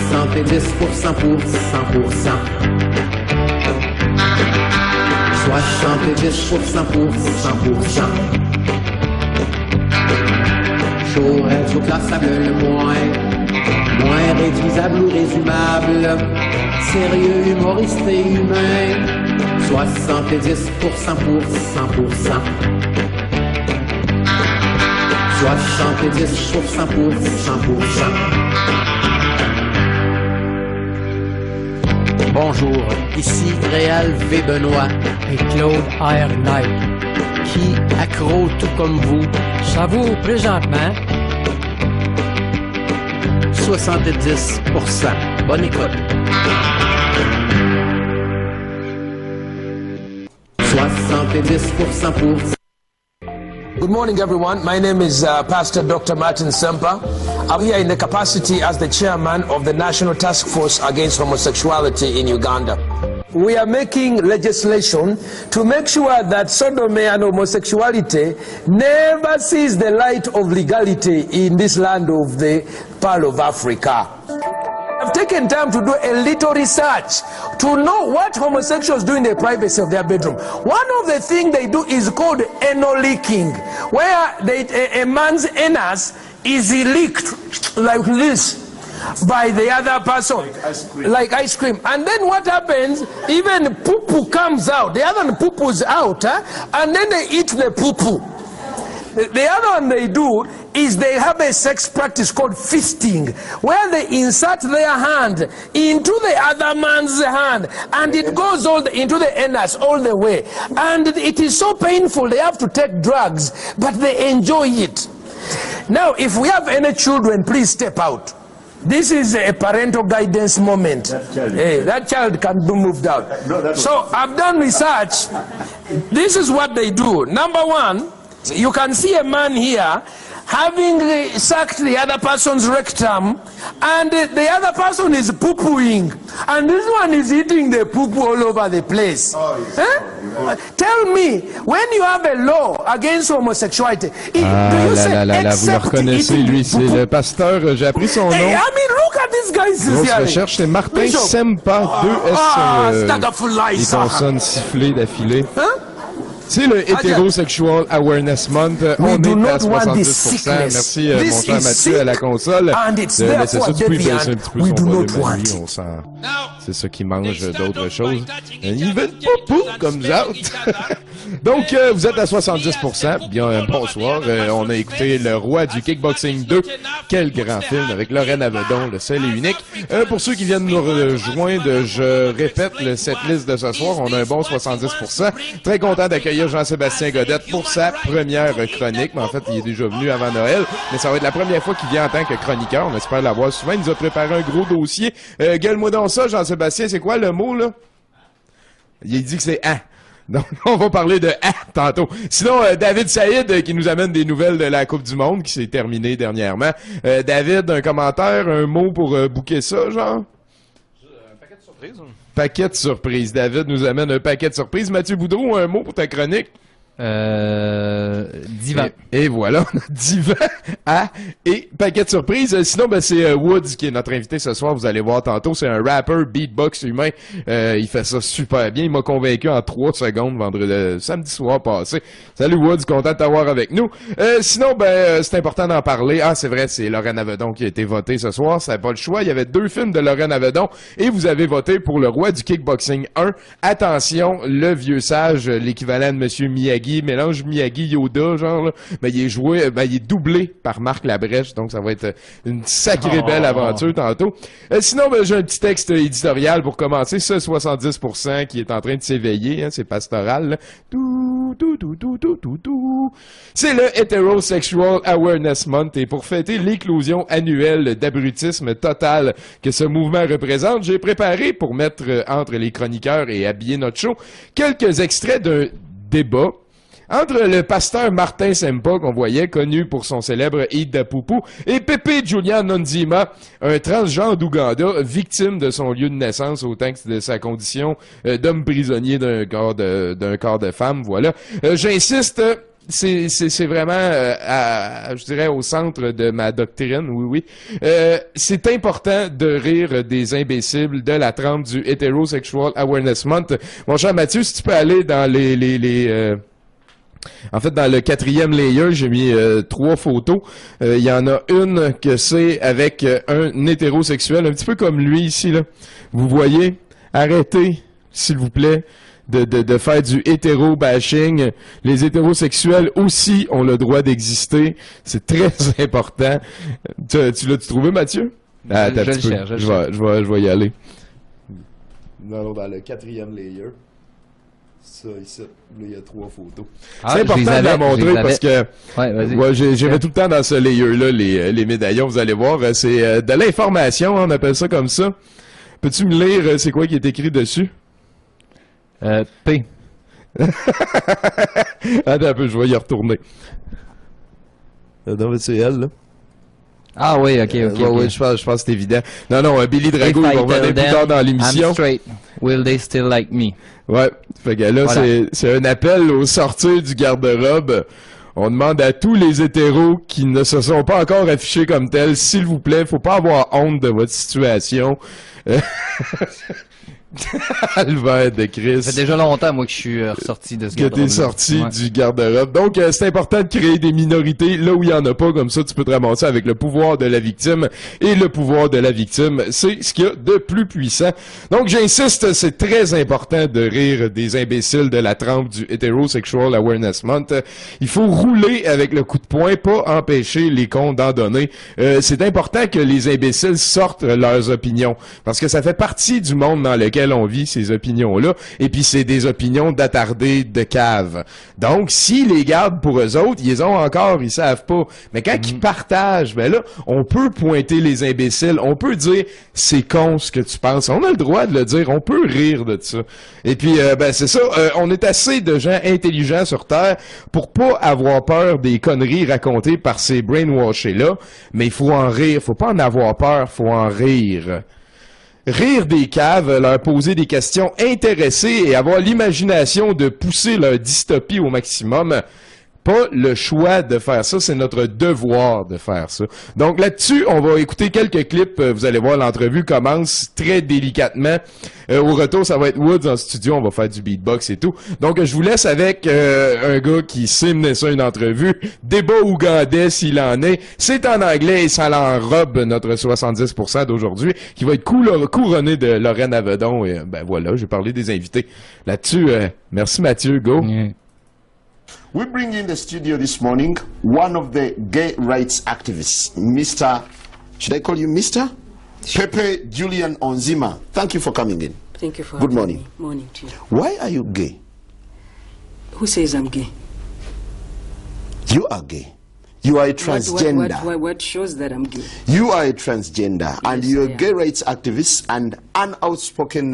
70% pour 100%. 70% pour 100%. Chaud, radio classable, moins réduisable ou résumable. Sérieux, humoriste et humain. 70% pour 100%. 70% pour 100%. Bonjour, ici Réal V. Benoît et Claude R. Knight, qui, accro tout comme vous, savoure présentement 70%. Bonne écoute. 70% pour. Good morning, everyone. My name is Pastor Dr. Martin Semper. I'm here in the capacity as the chairman of the National Task Force Against Homosexuality in Uganda. We are making legislation to make sure that sodomy and homosexuality never sees the light of legality in this land of the Pearl of Africa. I've taken time to do a little research to know what homosexuals do in the privacy of their bedroom. One of the things they do is called anal leaking, where a man's anus is leaked like this by the other person, like ice cream. And then what happens, even poo-poo comes out. The other one poo-poo's out, and then they eat the poo-poo. The other one they do is they have a sex practice called fisting, where they insert their hand into the other man's hand, and it goes into the anus all the way. And it is so painful, they have to take drugs, but they enjoy it. Now, if we have any children, please step out. This is a parental guidance moment. That child can be moved out. So I've done research. This is what they do. Number one, you can see a man here having sucked the other person's rectum, and the other person is poo-pooing, and this one is eating the poo-poo all over the place. Tell me, when you have a law against homosexuality, do you say vous le reconnaissez, lui, c'est le pasteur, j'ai appris son nom. I mean, look at this guy's grosse recherche, c'est Martin Semper, 2 S, les consonnes sifflées d'affilée. C'est le Heterosexual Awareness Month. On est à 70%. Merci, mon cher Mathieu, à la console. De laisser ça, tu peux baisser un petit peu son volume. Lui, on sent. C'est ça qui mange d'autres choses. Ils veulent poupou comme ça. Donc, vous êtes à 70%. Bien, bonsoir. On a écouté Le Roi du Kickboxing 2. Quel grand film avec Lorraine Avedon, le seul et unique. Pour ceux qui viennent nous rejoindre, je répète cette liste de ce soir. On a un bon 70%. Très content d'accueillir Jean-Sébastien Godette pour sa première chronique. Mais en fait, il est déjà venu avant Noël. Mais ça va être la première fois qu'il vient en tant que chroniqueur. On espère l'avoir souvent. Il nous a préparé un gros dossier. Gueule-moi donc ça, Jean-Sébastien. C'est quoi le mot, là? Il dit que c'est « ah ». Donc, on va parler de « ah » tantôt. Sinon, David Saïd qui nous amène des nouvelles de la Coupe du Monde qui s'est terminée dernièrement. David, un commentaire, un mot pour booker ça, genre? Un paquet de surprises. Paquet de surprises. David nous amène un paquet de surprises. Mathieu Boudreau, un mot pour ta chronique? Divan. Et voilà, Divan, et paquet de surprises. Sinon, c'est Woods qui est notre invité ce soir. Vous allez voir tantôt. C'est un rapper beatbox humain. Il fait ça super bien. Il m'a convaincu en 3 secondes samedi soir passé. Salut Woods, content de t'avoir avec nous. Sinon, c'est important d'en parler. Ah, c'est vrai, c'est Lorraine Avedon qui a été votée ce soir. Ça n'a pas le choix. Il y avait 2 films de Lorraine Avedon et vous avez voté pour Le Roi du Kickboxing 1. Attention, le vieux sage, l'équivalent de Monsieur Miyagi, mélange Miyagi-Yoda, genre, là. Mais il est joué, il est doublé par Marc Labrèche, donc ça va être une sacrée belle aventure tantôt. Sinon, j'ai un petit texte éditorial pour commencer. Ce 70% qui est en train de s'éveiller, hein, c'est pastoral, là. C'est le Heterosexual Awareness Month, et pour fêter l'éclosion annuelle d'abrutisme total que ce mouvement représente, j'ai préparé, pour mettre entre les chroniqueurs et habiller notre show, quelques extraits d'un débat entre le pasteur Martin Semper, qu'on voyait, connu pour son célèbre Eid da Poupou, et Pepe Julian Nonzima, un transgenre d'Ouganda, victime de son lieu de naissance autant que de sa condition d'homme prisonnier d'un corps de femme, voilà. J'insiste, c'est vraiment, je dirais, au centre de ma doctrine, oui. C'est important de rire des imbéciles de la trempe du Heterosexual Awareness Month. Mon cher Mathieu, si tu peux aller dans en fait, dans le 4e layer, j'ai mis 3 photos. Il y en a une que c'est avec un hétérosexuel, un petit peu comme lui ici, là. Vous voyez? Arrêtez, s'il vous plaît, de faire du hétéro-bashing. Les hétérosexuels aussi ont le droit d'exister. C'est très important. Tu l'as-tu trouvé, Mathieu? Je le cherche. Je vais y aller. Dans le 4e layer. Ça, ici, là, il y a 3 photos. C'est important de la montrer parce que j'avais tout le temps dans ce layer-là les médaillons, vous allez voir. C'est de l'information, on appelle ça comme ça. Peux-tu me lire c'est quoi qui est écrit dessus? P. Attends un peu, je vais y retourner. Non, c'est elle, là. Ah oui, ok. Oui, je pense que c'est évident. Non, Billy Drago, il va revenir plus tard dans l'émission. I'm straight. Will they still like me? Ouais, fait que là, voilà. C'est un appel au sortir du garde-robe. On demande à tous les hétéros qui ne se sont pas encore affichés comme tels, s'il vous plaît, faut pas avoir honte de votre situation. Albert de Chris. Ça fait déjà longtemps, moi, que je suis ressorti de ce garde-robe. Que t'es sorti du garde-robe. Donc, c'est important de créer des minorités là où il y en a pas, comme ça, tu peux te ramasser avec le pouvoir de la victime. Et le pouvoir de la victime, c'est ce qu'il y a de plus puissant. Donc, j'insiste, c'est très important de rire des imbéciles de la trempe du Heterosexual Awareness Month. Il faut rouler avec le coup de poing, pas empêcher les cons d'en donner. C'est important que les imbéciles sortent leurs opinions. Parce que ça fait partie du monde dans lequel on vit ces opinions-là, et puis c'est des opinions d'attardés de cave. Donc, s'ils les gardent pour eux autres, ils les ont encore, ils savent pas. Mais quand ils partagent, ben là, on peut pointer les imbéciles, on peut dire, c'est con ce que tu penses. On a le droit de le dire, on peut rire de ça. Et puis, c'est ça, on est assez de gens intelligents sur Terre pour pas avoir peur des conneries racontées par ces brainwashés-là, mais il faut en rire, faut pas en avoir peur, faut en rire. Rire des caves, leur poser des questions intéressées et avoir l'imagination de pousser leur dystopie au maximum. Pas le choix de faire ça, c'est notre devoir de faire ça. Donc là-dessus, on va écouter quelques clips. Vous allez voir, l'entrevue commence très délicatement. Au retour, ça va être Woods en studio, on va faire du beatbox et tout. Donc je vous laisse avec un gars qui sait mener ça une entrevue. Débat ougandais s'il en est. C'est en anglais et ça l'enrobe notre 70% d'aujourd'hui, qui va être couronné de Lorraine Avedon. Et voilà, j'ai parlé des invités. Là-dessus, merci Mathieu, go. We bring in the studio this morning one of the gay rights activists, Mr. Should I call you Mr? Pepe Julian Onzima. Thank you for coming in. Thank you for Good morning. Me. Morning to you. Why are you gay? Who says I'm gay? You are gay. You are a transgender. What shows that I'm gay? You are a transgender, yes, and you're a gay am. rights activist and an outspoken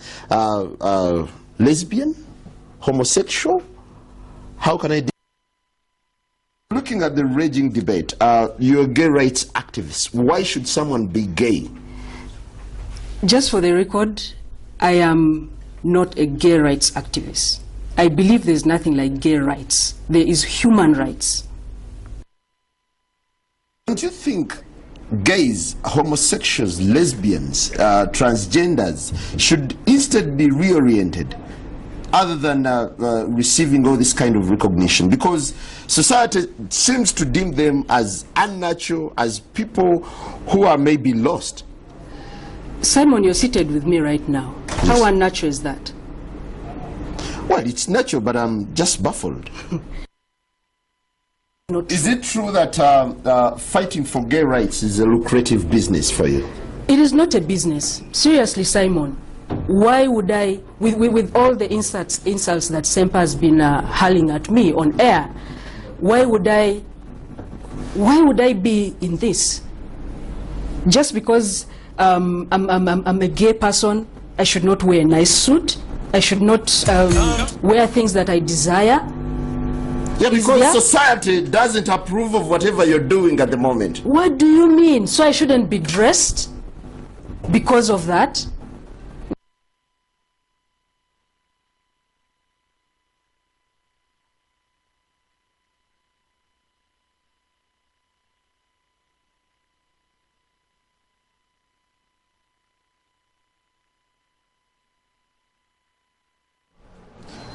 lesbian, homosexual. How can I... Looking at the raging debate, you're a gay rights activist. Why should someone be gay? Just for the record, I am not a gay rights activist. I believe there's nothing like gay rights. There is human rights. Don't you think gays, homosexuals, lesbians, transgenders should instead be reoriented other than receiving all this kind of recognition? Because society seems to deem them as unnatural, as people who are maybe lost. Simon, you're seated with me right now. Yes. How unnatural is that? Well, it's natural, but I'm just baffled. Is it true that fighting for gay rights is a lucrative business for you? It is not a business. Seriously, Simon. Why would I, with all the insults that Sempa has been hurling at me on air, why would I be in this? Just because I'm a gay person, I should not wear a nice suit, I should not wear things that I desire? Yeah, because society doesn't approve of whatever you're doing at the moment. What do you mean? So I shouldn't be dressed because of that?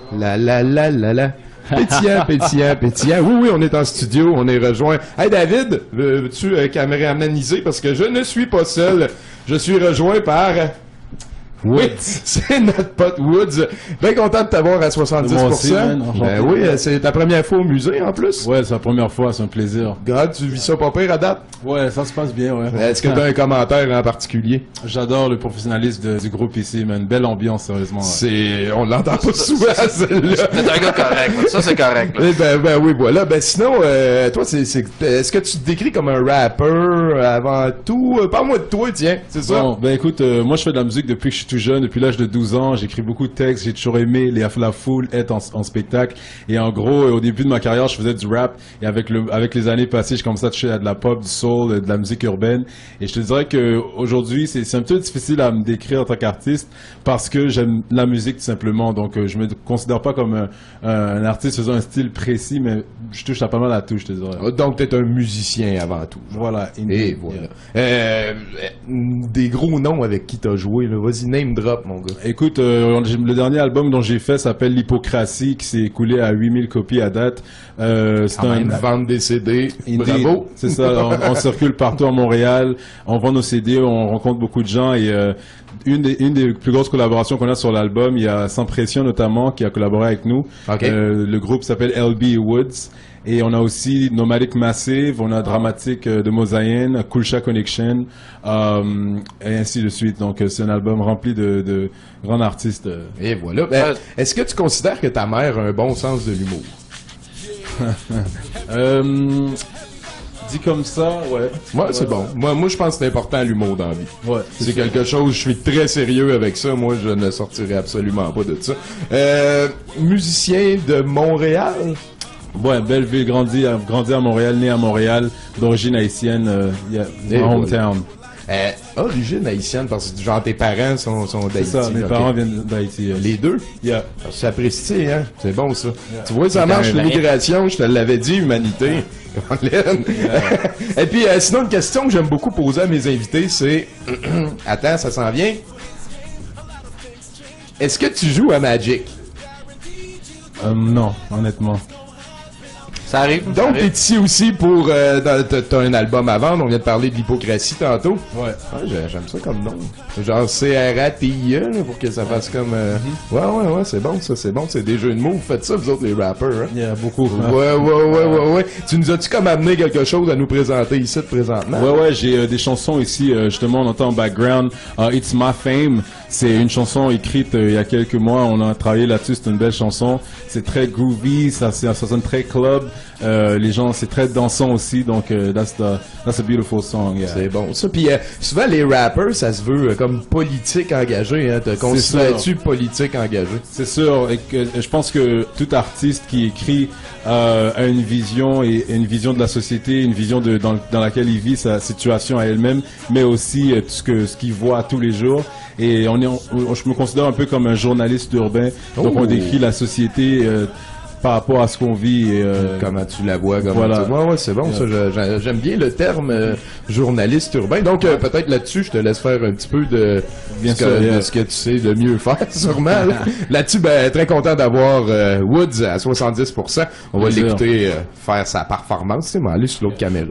la. Pétillant, pétillant, pétillant. Oui, oui, on est en studio, on est rejoint. Hey David, veux-tu caméramaniser parce que je ne suis pas seul. Je suis rejoint par... Oui, c'est notre pote Woods. Bien content de t'avoir à 70%. Moi aussi, man, ben oui, c'est ta première fois au musée en plus. Ouais, c'est la première fois, c'est un plaisir. God, tu vis ça pas pire à date? Ouais, ça se passe bien, ouais. Est-ce que tu as un commentaire en particulier? J'adore le professionnalisme du groupe ici, man. Belle ambiance, sérieusement. Ouais. On l'entend pas souvent, celle-là. C'est un gars correct, ça c'est correct. Ben oui, voilà. Ben sinon, toi, est-ce que tu te décris comme un rappeur avant tout? Parle-moi de toi, tiens, c'est ça? Bon, ben écoute, moi je fais de la musique depuis que je suis tout jeune, depuis l'âge de 12 ans. J'écris beaucoup de textes, j'ai toujours aimé la foule, être en spectacle. Et en gros, au début de ma carrière, je faisais du rap. Et avec les années passées, j'ai commencé à toucher à de la pop, du soul, de la musique urbaine. Et je te dirais que aujourd'hui, c'est un peu difficile à me décrire en tant qu'artiste parce que j'aime la musique tout simplement. Donc, je me considère pas comme un artiste faisant un style précis, mais je touche à pas mal à tout, je te dirais. Donc, t'es un musicien avant tout. Voilà. Et voilà. Des gros noms avec qui t'as joué, là. Vas-y, name drop, mon gars. Écoute, le dernier album dont j'ai fait s'appelle L'Hypocratie, qui s'est écoulé à 8000 copies à date. C'est une vente des CD. Bravo. C'est ça. On circule partout à Montréal. On vend nos CD, on rencontre beaucoup de gens et une des plus grosses collaborations qu'on a sur l'album, il y a Sans Pression notamment qui a collaboré avec nous. Okay. Le groupe s'appelle LB Woods. Et on a aussi Nomadic Massive, on a Dramatique de Mosaïen, Kulcha Connection, et ainsi de suite. Donc c'est un album rempli de grands artistes. Et voilà. Ben, est-ce que tu considères que ta mère a un bon sens de l'humour? Dit comme ça, ouais. Moi, c'est bon. Moi, je pense que c'est important l'humour dans la vie. Ouais. C'est quelque chose, je suis très sérieux avec ça. Moi, je ne sortirai absolument pas de ça. Musicien de Montréal? Ouais, belle ville, grandi à Montréal, né à Montréal, d'origine haïtienne, hometown. Origine haïtienne, parce que genre tes parents sont d'Haïti. C'est ça, mes parents viennent d'Haïti. Les deux? Yeah. C'est apprécié, hein? C'est bon, ça. Yeah. Tu vois, ça marche l'immigration, je te l'avais dit, humanité. Et puis, sinon, une question que j'aime beaucoup poser à mes invités, c'est... Attends, ça s'en vient? Est-ce que tu joues à Magic? Non, honnêtement. Ça arrive. Donc, t'es ici aussi pour... t'as un album à vendre, on vient de parler de l'hypocratie tantôt. Ouais. J'aime ça comme nom. Genre C-R-A-T-I-E, pour que ça fasse comme... Ouais, c'est bon, ça, c'est bon. C'est des jeux de mots. Vous faites ça, vous autres, les rappers, hein? Il y a beaucoup. Ouais. Tu nous as-tu comme amené quelque chose à nous présenter ici, présentement? Ouais, j'ai des chansons ici, justement, on entend en background. It's My Fame. C'est une chanson écrite il y a quelques mois. On a travaillé là-dessus. C'est une belle chanson. C'est très groovy. Ça sonne très club. Les gens, c'est très dansant aussi. Donc, that's a beautiful song. Yeah. C'est bon. Ça, puis souvent les rappers, ça se veut comme politique engagé. Hein. Te considères-tu politique engagé? C'est sûr. Et je pense que tout artiste qui écrit a une vision et une vision de la société, une vision dans laquelle il vit sa situation à elle-même, mais aussi ce qu'il voit tous les jours. Et je me considère un peu comme un journaliste urbain. Donc on décrit la société par rapport à ce qu'on vit et comment tu la vois. Voilà. Ouais, c'est bon. Ça, j'aime bien le terme journaliste urbain. Donc peut-être là-dessus, je te laisse faire un petit peu de ce que tu sais de mieux faire, sûrement. Là-dessus, très content d'avoir Woods à 70%. On va l'écouter faire sa performance. Tu sais, mais aller sur l'autre caméra.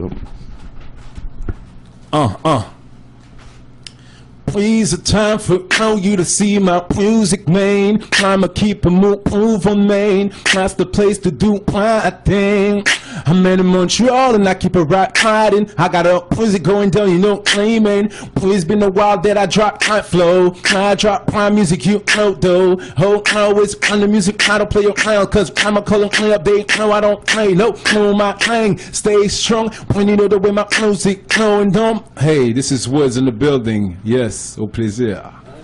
Please, a time for you to see my music, man. I'ma keep a move on Main. That's the place to do my thing. I'm in Montreal and I keep it right hiding. I got a music going down, you know, claiming. It's been a while that I drop my flow. I drop my music, you know, though. Oh, always on the music, I don't play around. Cause I'm a color play update. No, I don't play, no, my thing. Stay strong when you know the way my music going dumb. Hey, this is Woods in the building. Yes. Au plaisir.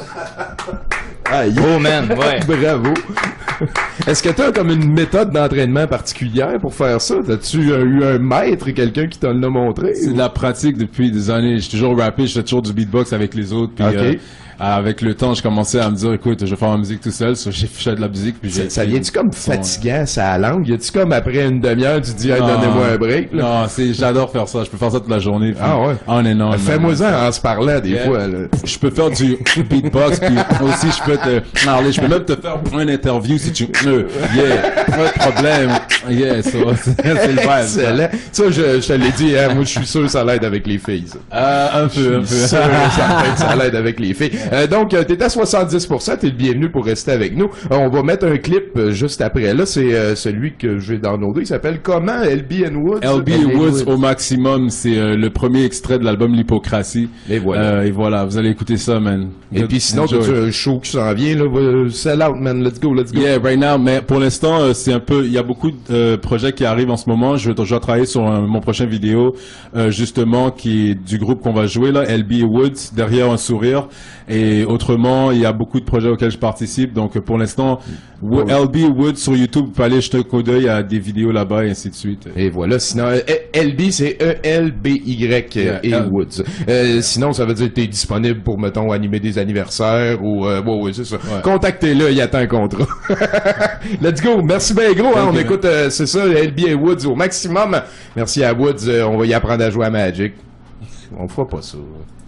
Oh man, ouais. Bravo. Est-ce que tu as comme une méthode d'entraînement particulière pour faire ça? As-tu eu un maître, quelqu'un qui t'en a montré? C'est de la pratique depuis des années. J'ai toujours rappé, je fais toujours du beatbox avec les autres. Puis, avec le temps, je commençais à me dire, écoute, je vais faire ma musique tout seul, j'ai fait de la musique, puis ça vient-tu comme fatigant, ça à la langue? Y a-tu comme après une demi-heure, tu te dis, hey, donnez-moi un break, là? Non, j'adore faire ça, je peux faire ça toute la journée. Puis, ah ouais? On and on. Fais-moi-en en se parlant, des fois, là. Je peux faire du beatbox, puis aussi, je peux te parler, je peux même te faire une interview si tu veux. Yeah, pas de problème. Yeah, c'est le vibe. Excellent. Ça, je te l'ai dit, hein, moi, je suis sûr que ça l'aide avec les filles, ça. Un peu. Ça l'aide avec les filles. Donc, t'es à 70%, t'es le bienvenu pour rester avec nous. On va mettre un clip juste après. Là, c'est celui que j'ai downloadé. Il s'appelle comment? LB and Woods? LB Woods au maximum. C'est le premier extrait de l'album L'Hypocratie. Et voilà. Et voilà, vous allez écouter ça, man. Et puis sinon, t'as un show qui s'en vient, là. Sell out, man. Let's go. Yeah, right now. Mais pour l'instant, c'est un peu, il y a beaucoup de projets qui arrivent en ce moment. Je vais travailler sur mon prochain vidéo, justement, qui est du groupe qu'on va jouer, là, LB Woods, derrière un sourire. Et autrement, il y a beaucoup de projets auxquels je participe. Donc, pour l'instant, LB Woods sur YouTube, vous pouvez aller jeter un coup d'œil à des vidéos là-bas et ainsi de suite. Et voilà. Sinon, LB, c'est E-L-B-Y et Woods. Sinon, ça veut dire que t'es disponible pour, mettons, animer des anniversaires ou, ouais, c'est ça. Ouais. Contactez-le, il attend un contrat. Let's go. Merci bien gros, hein. On écoute, c'est ça, LB et Woods au maximum. Merci à Woods. On va y apprendre à jouer à Magic. On fera pas ça.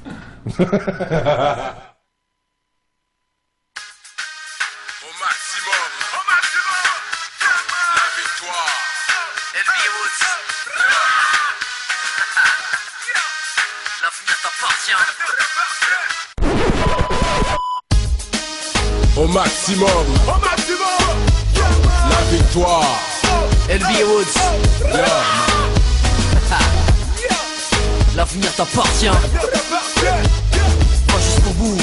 Au maximum, la victoire. LB Woods. L'avenir t'appartient. Pas jusqu'au bout.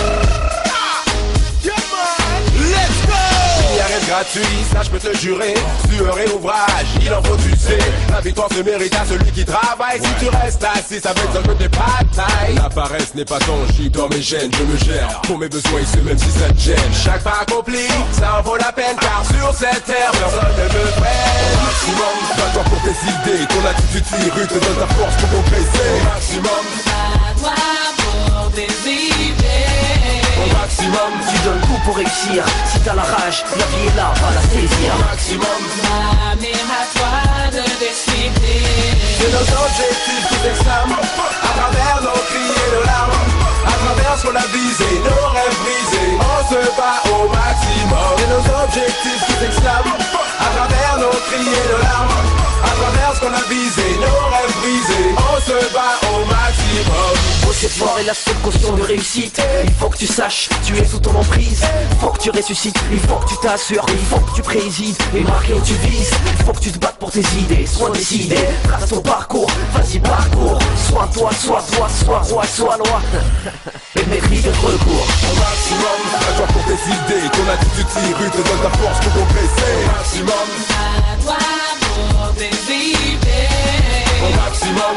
Let's go! Il n'y a rien de gratuit, ça je peux te le jurer. Sueur et ouvrage, il en faut tu sais. La victoire se mérite à celui qui travaille. Si tu restes assis, ça veut dire que t'es pas taille. La paresse n'est pas tangible dans mes gènes, je me gère. Pour mes besoins ici, même si ça te gêne. Chaque pas accompli, ça en vaut la peine. Car sur cette terre, personne ne me freine. Au maximum, bats-toi pour tes idées. Ton attitude si rude te donne ta force pour progresser. Au maximum, bats-toi pour tes idées. Au maximum, tu donnes tout pour réussir. Si t'as la rage, la vie est là, va la saisir. Au maximum, mais à toi de décider. C'est nos objectifs qui s'exclament à travers nos cris et nos larmes, à travers ce qu'on a visé, nos rêves brisés. On se bat au maximum. C'est nos objectifs qui s'exclament à travers nos cris et nos larmes, à travers ce qu'on a visé, nos rêves brisés. On se bat au maximum. Cette fort est la seule caution de réussite. Il faut que tu saches, tu es sous ton emprise. Il faut que tu ressuscites, il faut que tu t'assures. Il faut que tu présides et marques où tu vises. Il faut que tu te battes pour tes idées, sois décidé. Trace ton parcours, vas-y parcours. Sois toi, sois roi, sois loi. Et maîtrise de recours. Au maximum, bats-toi pour tes idées. Ton attitude si rude te donne ta force pour progresser. Au maximum, bats-toi pour tes idées. Au maximum.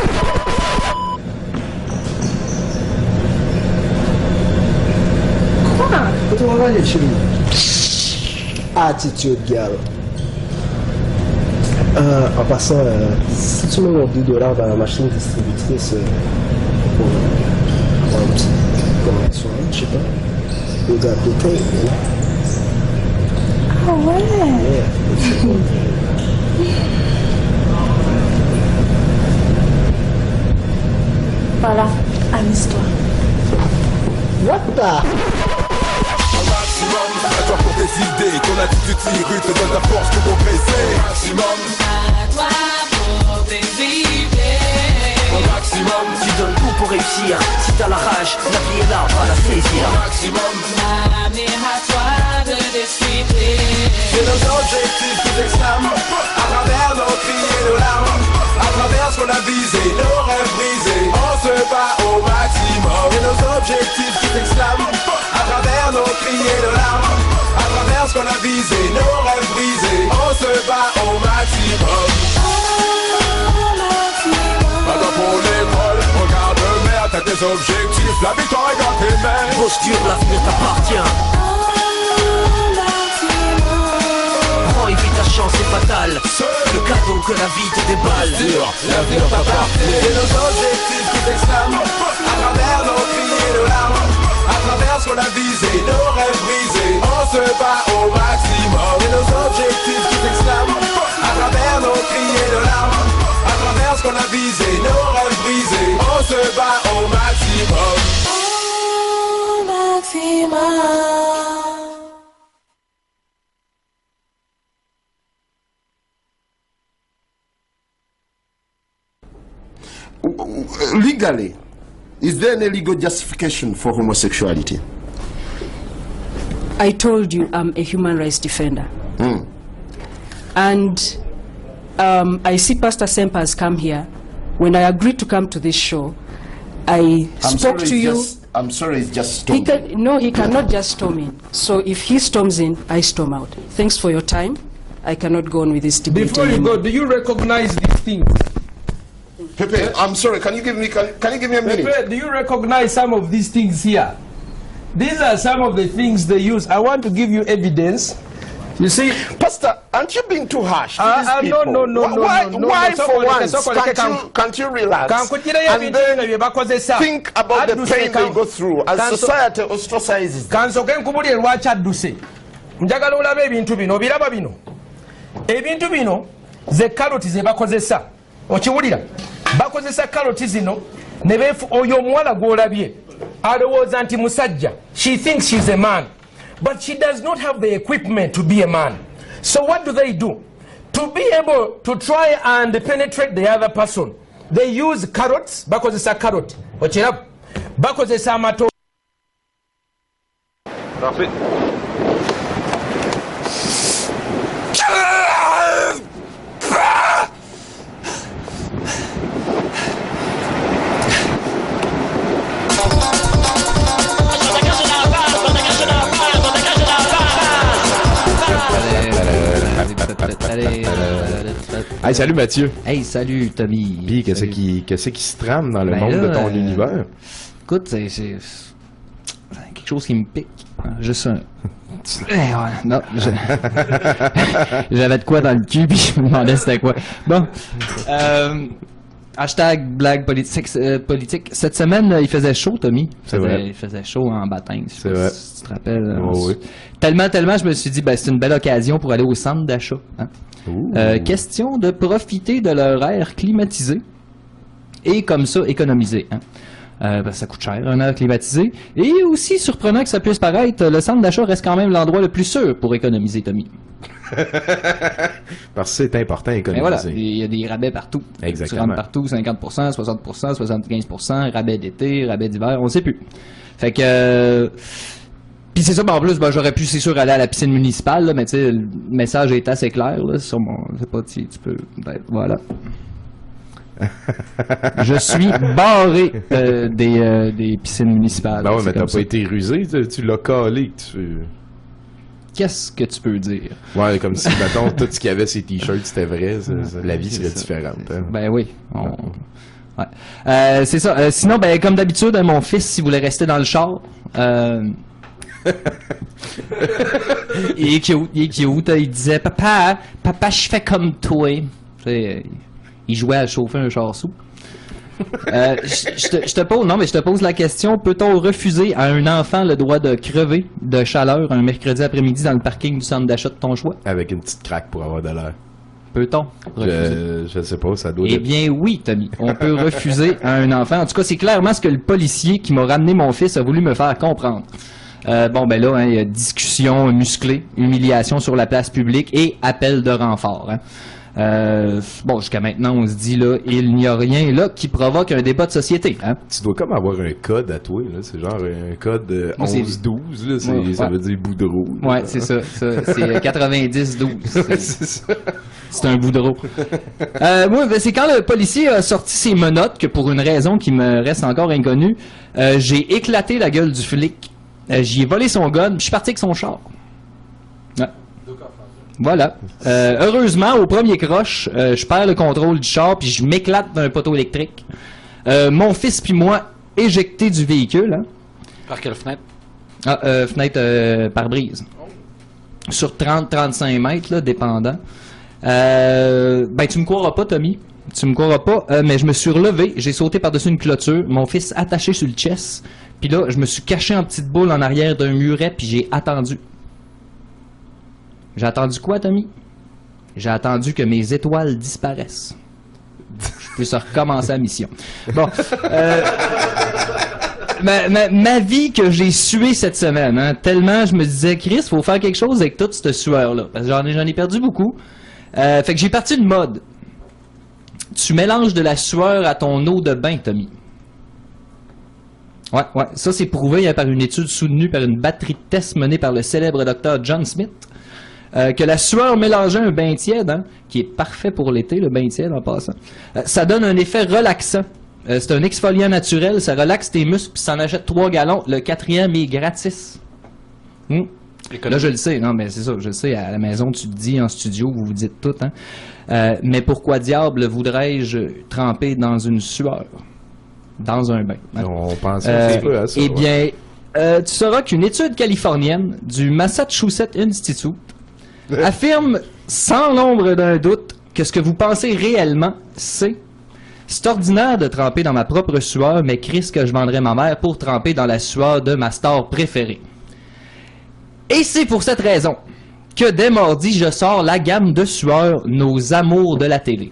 Attitude, girl. En passant, si tu mets mon $2 dans la machine distributrice pour avoir une petite connexion, je sais pas, you got the tape, you know? Ah ouais! Yeah, voilà, amuse-toi. What the? Bats-toi pour tes idées, ton attitude si rude te donne ta force pour progresser. Au maximum, bats-toi pour tes idées. Au maximum, tu donnes tout pour réussir. Si t'as la rage, la vie est là, va la saisir. Au maximum, mais à toi de décider. C'est nos objectifs qui s'exclament à travers nos cris et nos larmes, à travers ce qu'on a visé, nos rêves brisés. On se bat au maximum. C'est nos objectifs qui s'exclament à travers nos cris et nos larmes, à travers ce qu'on a visé, nos rêves brisés. On se bat au maximum. Attends pour l'école, regarde le maire, t'as tes objectifs, la victoire est dans tes mains. Posture, l'avenir t'appartient. Prends et vis ta chance, c'est fatal. Le cadeau que la vie te déballe. L'avenir t'appartient. C'est nos objectifs qui s'exclament à travers nos cris et nos larmes, à bat au maximum et nos objectifs qui s'exclament à travers nos cris et nos larmes, à travers ce qu'on a visé, nos rêves brisés. On se bat au maximum. Au maximum. Legally, is there any legal justification for homosexuality? I told you I'm a human rights defender. And I see Pastor Semper has come here. When I agreed to come to this show, I spoke to you. I'm sorry, it's just storming. No, he cannot just storm in. So if he storms in, I storm out. Thanks for your time. I cannot go on with this debate. Before you go, do you recognize these things? Pepe, I'm sorry, can you give me a minute? Pepe, do you recognize some of these things here? These are some of the things they use. I want to give you evidence. You see, Pastor, aren't you being too harsh to these no, people? no, no, Why, no, no, why no, for no, once, no, can't you relax and then think about the pain they go through as society ostracizes them? Kansoke nkubulire lwaki adduse. Njagala olabe ebintu bino, obiraba bino. Ebintu bino ze karoti ze bakozesa. Okiwulira? Bakozesa karoti zino ne beefu oyo omuwala gw'olabye alowooza nti musajja. She thinks she's a man. But she does not have the equipment to be a man. So what do? To be able to try and penetrate the other person, they use carrots. Bakozesa carrot. Ochera. Bakozesa amato. Parfait. Hey, salut Mathieu. Hey, salut Tommy. Puis, qu'est-ce qui se trame dans le monde de ton univers? Écoute, c'est quelque chose qui me pique. Juste un... non, j'avais de quoi dans le cul, puis je me demandais c'était quoi. Bon. Hashtag blague politique. Cette semaine, il faisait chaud, Tommy. Il faisait chaud en baptême. C'est vrai. Si tu te rappelles. Oui. Tellement, je me suis dit, ben, c'est une belle occasion pour aller au centre d'achat. Hein? Question de profiter de leur air climatisé et comme ça économiser. Hein? Ben, ça coûte cher, un air climatisé. Et aussi surprenant que ça puisse paraître, le centre d'achat reste quand même l'endroit le plus sûr pour économiser, Tommy. Parce que c'est important économiser. Mais voilà, il y a des rabais partout. Exactement. Tu rentres partout, 50%, 60%, 75%, rabais d'été, rabais d'hiver, on ne sait plus. Fait que... Puis c'est ça, ben en plus, ben, j'aurais pu, c'est sûr, aller à la piscine municipale, là, mais tu sais, le message est assez clair, là, sur mon... Je sais pas si tu peux... Voilà. Je suis barré des piscines municipales. Ben ouais, mais t'as pas été rusé, tu l'as calé. Qu'est-ce que tu peux dire? Ouais, comme si, mettons, tout ce qu'il y avait ces t-shirts, c'était vrai, la vie serait différente. Hein? Ben oui. Ouais. C'est ça. Sinon, ben, comme d'habitude, mon fils, s'il voulait rester dans le char, il est cute. Il disait, papa, je fais comme toi. Il jouait à chauffer un char sous. Je te pose la question, peut-on refuser à un enfant le droit de crever de chaleur un mercredi après-midi dans le parking du centre d'achat de ton choix? Avec une petite craque pour avoir de l'air. Peut-on refuser? Je sais pas, ça doit être... Eh bien oui, Tommy, on peut refuser à un enfant. En tout cas, c'est clairement ce que le policier qui m'a ramené mon fils a voulu me faire comprendre. Bon, ben là, il y a discussion musclée, humiliation sur la place publique et appel de renfort. Hein. Bon, jusqu'à maintenant, on se dit, là, il n'y a rien là qui provoque un débat de société. Hein? Tu dois comme avoir un code à toi, là. C'est genre un code 11-12, là. Ça veut dire boudreau. Ouais, c'est ça. C'est 90-12. C'est ça. C'est un boudreau. Moi, ben, c'est quand le policier a sorti ses menottes que pour une raison qui me reste encore inconnue, j'ai éclaté la gueule du flic. J'y ai volé son gun, puis je suis parti avec son char. Ouais. Voilà. Heureusement, au premier croche, je perds le contrôle du char puis je m'éclate d'un poteau électrique. Mon fils puis moi éjectés du véhicule. Hein. Par quelle fenêtre? Fenêtre par brise. Sur 30-35 mètres, là, dépendant. Ben, tu me croiras pas, Tommy. Tu me croiras pas, mais je me suis relevé, j'ai sauté par-dessus une clôture, mon fils attaché sur le chest, puis là, je me suis caché en petite boule en arrière d'un muret, puis j'ai attendu. J'ai attendu quoi, Tommy? J'ai attendu que mes étoiles disparaissent. Je puisse recommencer la mission. Bon. Ma vie que j'ai suée cette semaine, hein, tellement je me disais, Chris, faut faire quelque chose avec toute cette sueur-là. Parce que j'en ai perdu beaucoup. Fait que j'ai parti une mode. Tu mélanges de la sueur à ton eau de bain, Tommy. Ouais. Ça, c'est prouvé par une étude soutenue par une batterie de tests menée par le célèbre docteur John Smith. Que la sueur mélangée à un bain tiède, hein, qui est parfait pour l'été, le bain tiède en passant, ça donne un effet relaxant. C'est un exfoliant naturel, ça relaxe tes muscles, puis ça en achète 3 gallons. Le 4e est gratis. Là, je le sais, non, mais c'est ça, je le sais, à la maison, tu te dis, en studio, vous vous dites tout, hein. Mais pourquoi diable voudrais-je tremper dans une sueur? Dans un bain. Hein? On pense un petit peu à ça. Eh bien, tu sauras qu'une étude californienne du Massachusetts Institute affirme sans l'ombre d'un doute que ce que vous pensez réellement, c'est ordinaire de tremper dans ma propre sueur, mais Chris que je vendrais ma mère pour tremper dans la sueur de ma star préférée. Et c'est pour cette raison que dès mardi, je sors la gamme de sueurs Nos amours de la télé.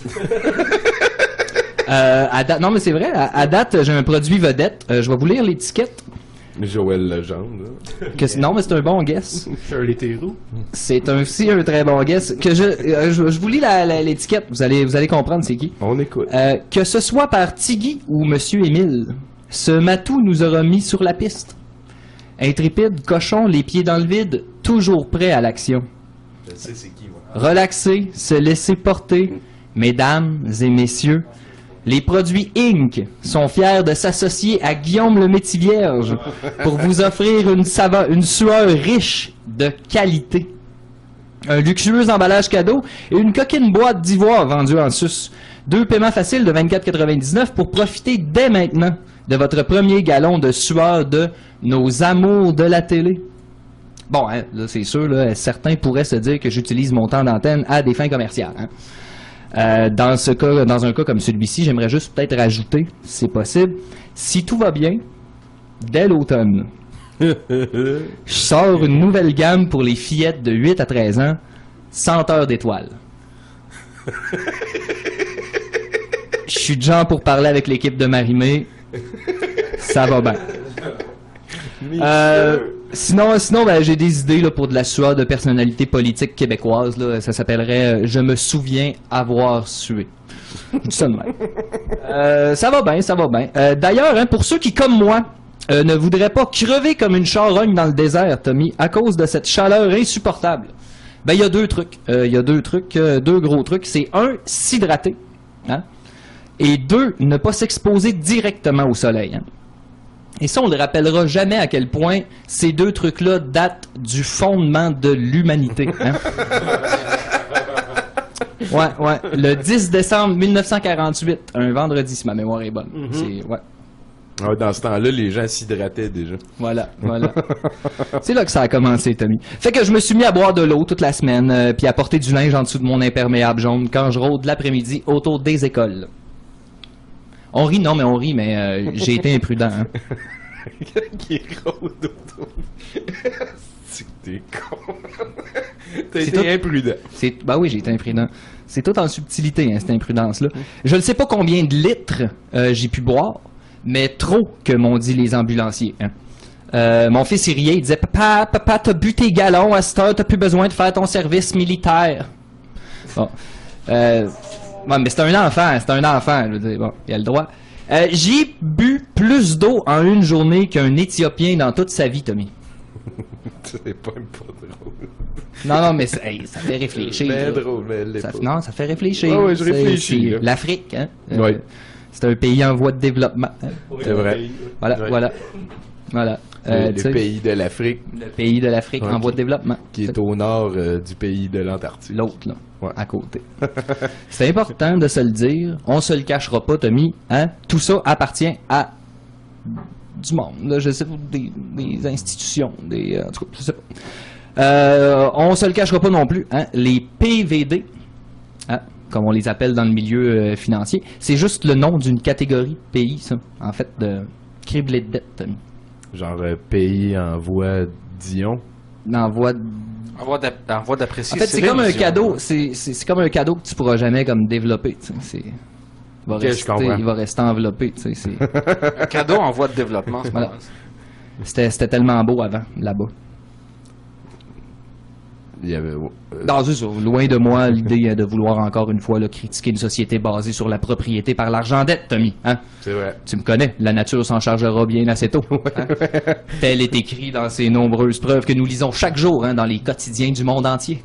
Non, mais c'est vrai, à date, j'ai un produit vedette. Je vais vous lire l'étiquette. Joël Legendre. Non, mais c'est un bon guess. Shirley Theroux. C'est aussi un très bon guess. Que je vous lis l'étiquette, vous allez comprendre c'est qui. On écoute. Que ce soit par Tiggy ou Monsieur Émile, ce matou nous aura mis sur la piste. Intrépide, cochon, les pieds dans le vide, toujours prêt à l'action. Je sais c'est qui, moi. Relaxer, se laisser porter, mesdames et messieurs. Les produits Inc. sont fiers de s'associer à Guillaume le Métivierge pour vous offrir une sueur riche de qualité. Un luxueux emballage cadeau et une coquine boîte d'ivoire vendue en sus. 2 paiements faciles de 24,99 pour profiter dès maintenant de votre premier gallon de sueur de Nos amours de la télé. Bon, hein, là, c'est sûr, là, certains pourraient se dire que j'utilise mon temps d'antenne à des fins commerciales. Hein. Dans un cas comme celui-ci, j'aimerais juste peut-être rajouter, si c'est possible, si tout va bien, dès l'automne, je sors une nouvelle gamme pour les fillettes de 8 à 13 ans, senteur d'étoiles. Je suis de genre pour parler avec l'équipe de Marie-Mé, ça va bien. Sinon, ben, j'ai des idées là, pour de la sueur de personnalité politique québécoise. Là. Ça s'appellerait Je me souviens avoir sué. Je dis ça de même. Ça va bien. D'ailleurs, hein, pour ceux qui, comme moi, ne voudraient pas crever comme une charogne dans le désert, Tommy, à cause de cette chaleur insupportable, ben, il y a 2 trucs. Il y a 2 trucs, 2 gros trucs. C'est 1, s'hydrater. Hein? Et 2, ne pas s'exposer directement au soleil. Hein? Et ça, on ne le rappellera jamais à quel point ces 2 trucs-là datent du fondement de l'humanité. Hein? Ouais. Le 10 décembre 1948, un vendredi, si ma mémoire est bonne. Ouais, dans ce temps-là, les gens s'hydrataient déjà. Voilà. C'est là que ça a commencé, Tommy. Fait que je me suis mis à boire de l'eau toute la semaine, puis à porter du linge en dessous de mon imperméable jaune quand je rôde l'après-midi autour des écoles. On rit, mais j'ai été imprudent. Hein. Qui rôde autour. C'est que t'es con. T'as été imprudent. Ben oui, j'ai été imprudent. C'est tout en subtilité, hein, cette imprudence-là. Je ne sais pas combien de litres j'ai pu boire, mais trop, que m'ont dit les ambulanciers. Hein. Mon fils il riait, il disait Papa, t'as bu tes gallons, à cette heure, t'as plus besoin de faire ton service militaire. Bon. Ouais, mais c'est un enfant, je veux dire, bon, il a le droit. J'ai bu plus d'eau en une journée qu'un Éthiopien dans toute sa vie, Tommy. C'est pas drôle. Non, mais ça fait réfléchir. C'est drôle, mais elle l'est pas. Non, ça fait réfléchir. Ah ouais, je réfléchis. L'Afrique, hein. Oui. C'est un pays en voie de développement. Hein? C'est vrai. Voilà. Le pays de l'Afrique. Le pays de l'Afrique en voie de développement. Qui est au nord du pays de l'Antarctique. L'autre, là, à côté. C'est important de se le dire. On se le cachera pas, Tommy. Hein? Tout ça appartient à du monde. Là, je sais pas, des institutions. En tout cas, je sais pas. On se le cachera pas non plus. Hein? Les PVD, hein? Comme on les appelle dans le milieu financier, c'est juste le nom d'une catégorie pays, ça. En fait, de criblé de dette, Tommy. Genre pays en voie d'ion. En voie En voie d'apprécier. En fait, c'est comme un cadeau. C'est comme un cadeau que tu pourras jamais comme développer. Il va rester enveloppé. Un cadeau en voie de développement. Voilà. C'était tellement beau avant, là-bas. Il y avait... Non, c'est ça. Loin de moi l'idée de vouloir encore une fois là, critiquer une société basée sur la propriété par l'argent dette, Tommy. Hein? C'est vrai. Tu me connais, la nature s'en chargera bien assez tôt. Hein? Tel est écrit dans ces nombreuses preuves que nous lisons chaque jour dans les quotidiens du monde entier.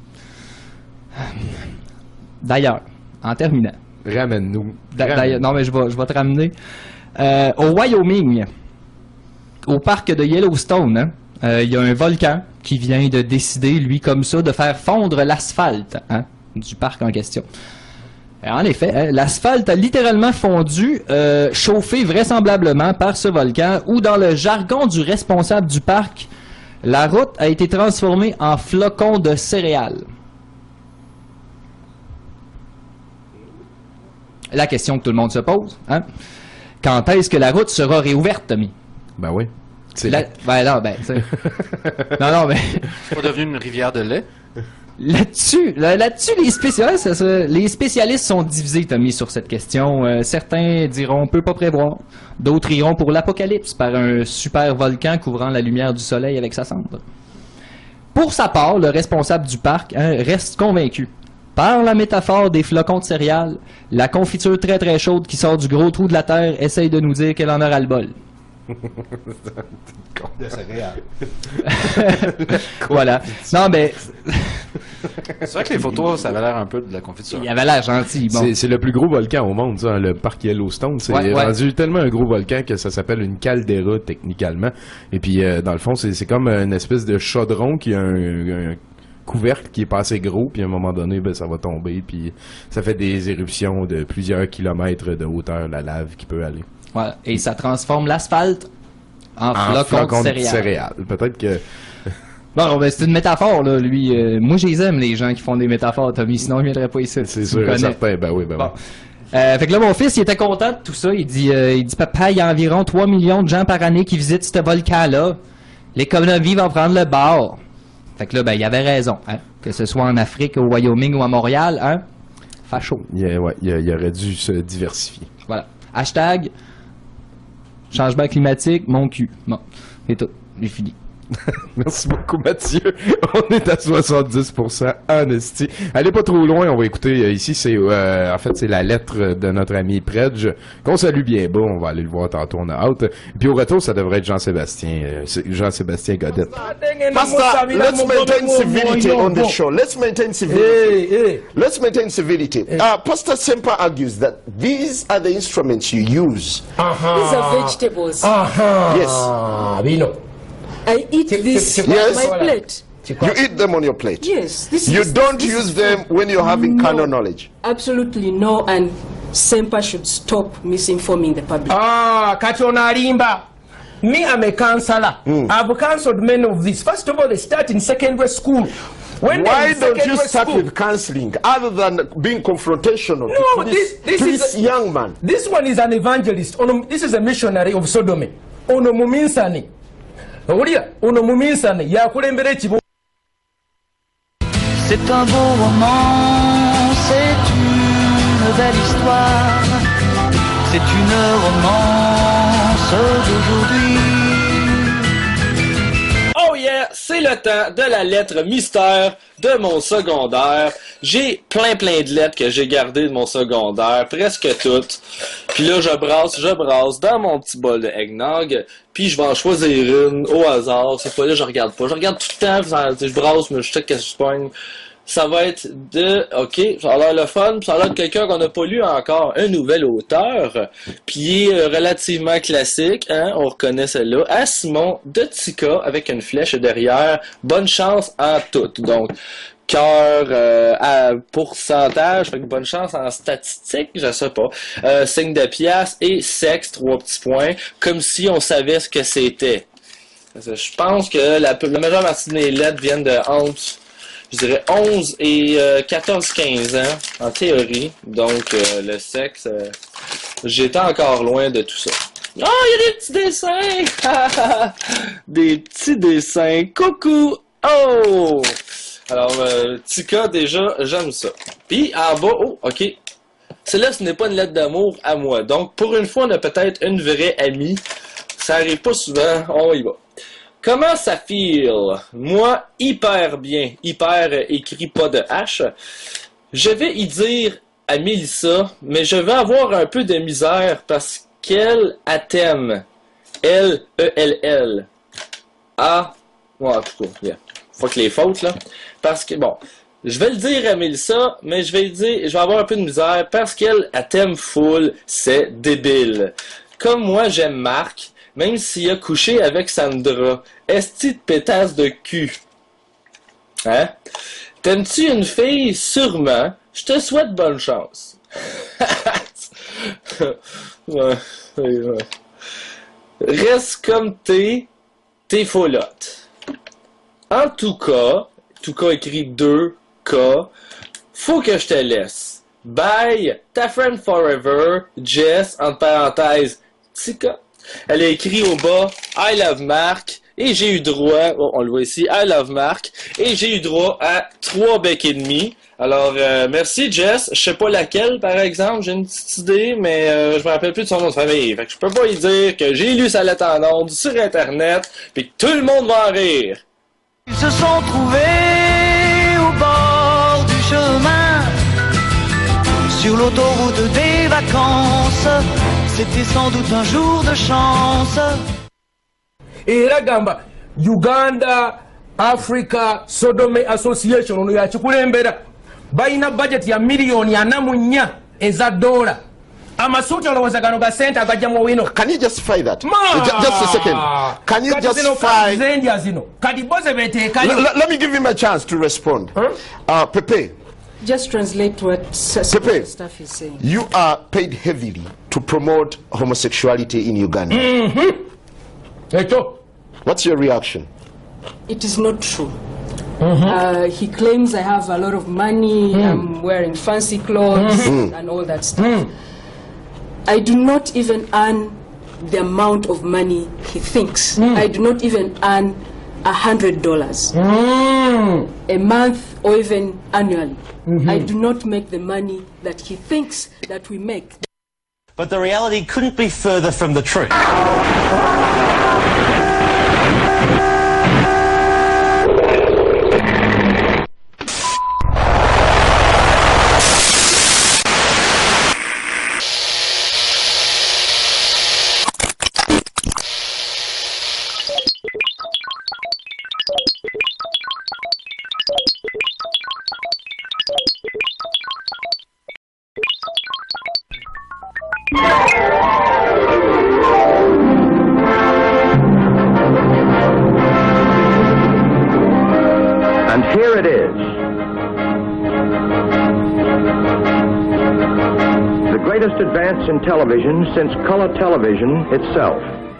D'ailleurs, en terminant. Ramène-nous. Non, mais je vais te ramener. Au Wyoming, au parc de Yellowstone, il y a un volcan qui vient de décider, lui, comme ça, de faire fondre l'asphalte du parc en question. En effet, l'asphalte a littéralement fondu, chauffé vraisemblablement par ce volcan, ou dans le jargon du responsable du parc, la route a été transformée en flocons de céréales. La question que tout le monde se pose, quand est-ce que la route sera réouverte, Tommy? Ben oui. Non, mais... C'est pas devenu une rivière de lait? Là-dessus, les spécialistes sont divisés, Tommy, sur cette question. Certains diront on peut pas prévoir. D'autres iront pour l'apocalypse par un super volcan couvrant la lumière du soleil avec sa cendre. Pour sa part, le responsable du parc reste convaincu. Par la métaphore des flocons de céréales, la confiture très très chaude qui sort du gros trou de la terre essaye de nous dire qu'elle en aura le bol. De céréales. Voilà. Non, mais... C'est vrai que les photos, ça avait l'air un peu de la confiture. Il avait l'air gentil. Bon. C'est le plus gros volcan au monde, ça, le parc Yellowstone. C'est rendu tellement un gros volcan que ça s'appelle une caldeira, techniquement. Et puis, dans le fond, c'est comme une espèce de chaudron qui a un couvercle qui est pas assez gros, puis à un moment donné, ça va tomber, puis ça fait des éruptions de plusieurs kilomètres de hauteur, la lave qui peut aller. Voilà. Et ça transforme l'asphalte en flocons de céréales. Peut-être que... Bon, c'est une métaphore, là, lui. Moi, je les aime, les gens qui font des métaphores, Tommy, sinon il viendrait pas ici. C'est sûr, certain. Ben oui. Fait que là, mon fils, il était content de tout ça. Il dit, papa, il y a environ 3 millions de gens par année qui visitent ce volcan-là. L'économie va prendre le bord. Fait que là, il avait raison, que ce soit en Afrique, au Wyoming ou à Montréal, facho. Il aurait dû se diversifier. Voilà. Hashtag changement climatique, mon cul. Bon, c'est tout. J'ai fini. Merci beaucoup, Mathieu. On est à 70% en esti. Allez pas trop loin, on va écouter ici, c'est en fait c'est la lettre de notre ami Predge, qu'on salue bien bas, on va aller le voir tantôt, on a hâte. Puis au retour, ça devrait être Jean-Sébastien Godette. Pastor, let's maintain civility on the show. Let's maintain civility. Let's maintain civility. Pastor Semper argues that these are the instruments you use. These are vegetables. Yes. We know. I eat this on my plate. You eat them on your plate? Yes. You don't use them when you're having carnal knowledge? Absolutely no, and Semper should stop misinforming the public. Katona Arimba. Me, I'm a counselor. I've counseled many of these. First of all, they start in secondary school. Why don't you start with counseling other than being confrontational? No, this is young man. This one is an evangelist. This is a missionary of Sodom. Ono muminsani. Ono muminsani. Yakulembere ekibo. C'est un beau roman, c'est une belle histoire, c'est une romance d'aujourd'hui. Oh yeah, c'est le temps de la lettre mystère de mon secondaire. J'ai plein de lettres que j'ai gardées de mon secondaire, presque toutes. Puis là, je brasse dans mon petit bol de eggnog, puis je vais en choisir une au hasard. Cette fois-là, je regarde pas. Je regarde tout le temps, je brasse, mais je sais que je pogne. Ça va être OK, ça a l'air le fun, ça a l'air de quelqu'un qu'on n'a pas lu encore, un nouvel auteur, puis il est relativement classique, on reconnaît celle-là, à Simon de Tika, avec une flèche derrière, bonne chance en tout, donc cœur à pourcentage, fait que bonne chance en statistique, je sais pas, signe de pièce et sexe, 3 petits points, comme si on savait ce que c'était. Je pense que la majeure partie des lettres viennent de entre, je dirais 11 et 14-15 ans, en théorie. Donc, le sexe, j'étais encore loin de tout ça. Oh, il y a des petits dessins! Des petits dessins! Coucou! Oh! Alors, Tika, déjà, j'aime ça. Puis, en bas, oh, OK. Celle-là, ce n'est pas une lettre d'amour à moi. Donc, pour une fois, on a peut-être une vraie amie. Ça arrive pas souvent, on y va. Comment ça feel? Moi, hyper bien. Hyper écrit pas de H. Je vais y dire à Mélissa, mais je vais avoir un peu de misère parce qu'elle t'aime. L-E-L-L. Ah, ouais, en tout cas, yeah. Fuck les fautes, là. Parce que, bon, je vais le dire à Mélissa, mais je vais avoir un peu de misère parce qu'elle t'aime full, c'est débile. Comme moi, j'aime Marc, même s'il a couché avec Sandra. Esti de pétasse de cul. Hein? T'aimes-tu une fille? Sûrement. Je te souhaite bonne chance. Ouais. Reste comme t'es folotte. En tout cas écrit 2K, faut que je te laisse. Bye, ta friend forever, Jess, entre parenthèses, Tika. Elle a écrit au bas, I love Marc, et j'ai eu droit, oh, on le voit ici, I love Marc, et j'ai eu droit à 3 becs et demi. Alors, merci Jess, je sais pas laquelle par exemple, j'ai une petite idée, mais je me rappelle plus de son nom de famille. Fait que je peux pas lui dire que j'ai lu sa lettre en ondes sur internet, puis que tout le monde va en rire. Ils se sont trouvés au bord du chemin, sur l'autoroute des vacances. C'était sans doute un jour de chance. Et ragamba, Uganda, Africa, Sodome Association, ono yachikulembera. Baina budget ya million ya namunya eza $. Amasuti olowooza gano ga sente agajja mu wino. Can you justify that? Just a second. Can you justify? Let me give him a chance to respond. Pepe. Just translate what Pepe, stuff is saying. You are paid heavily to promote homosexuality in Uganda. What's your reaction? It is not true. He claims I have a lot of money, I'm wearing fancy clothes and all that stuff. I do not even earn the amount of money he thinks. I do not even earn $100 a month or even annually. I do not make the money that he thinks that we make. But the reality couldn't be further from the truth. And here it is. The greatest advance in television since color television itself.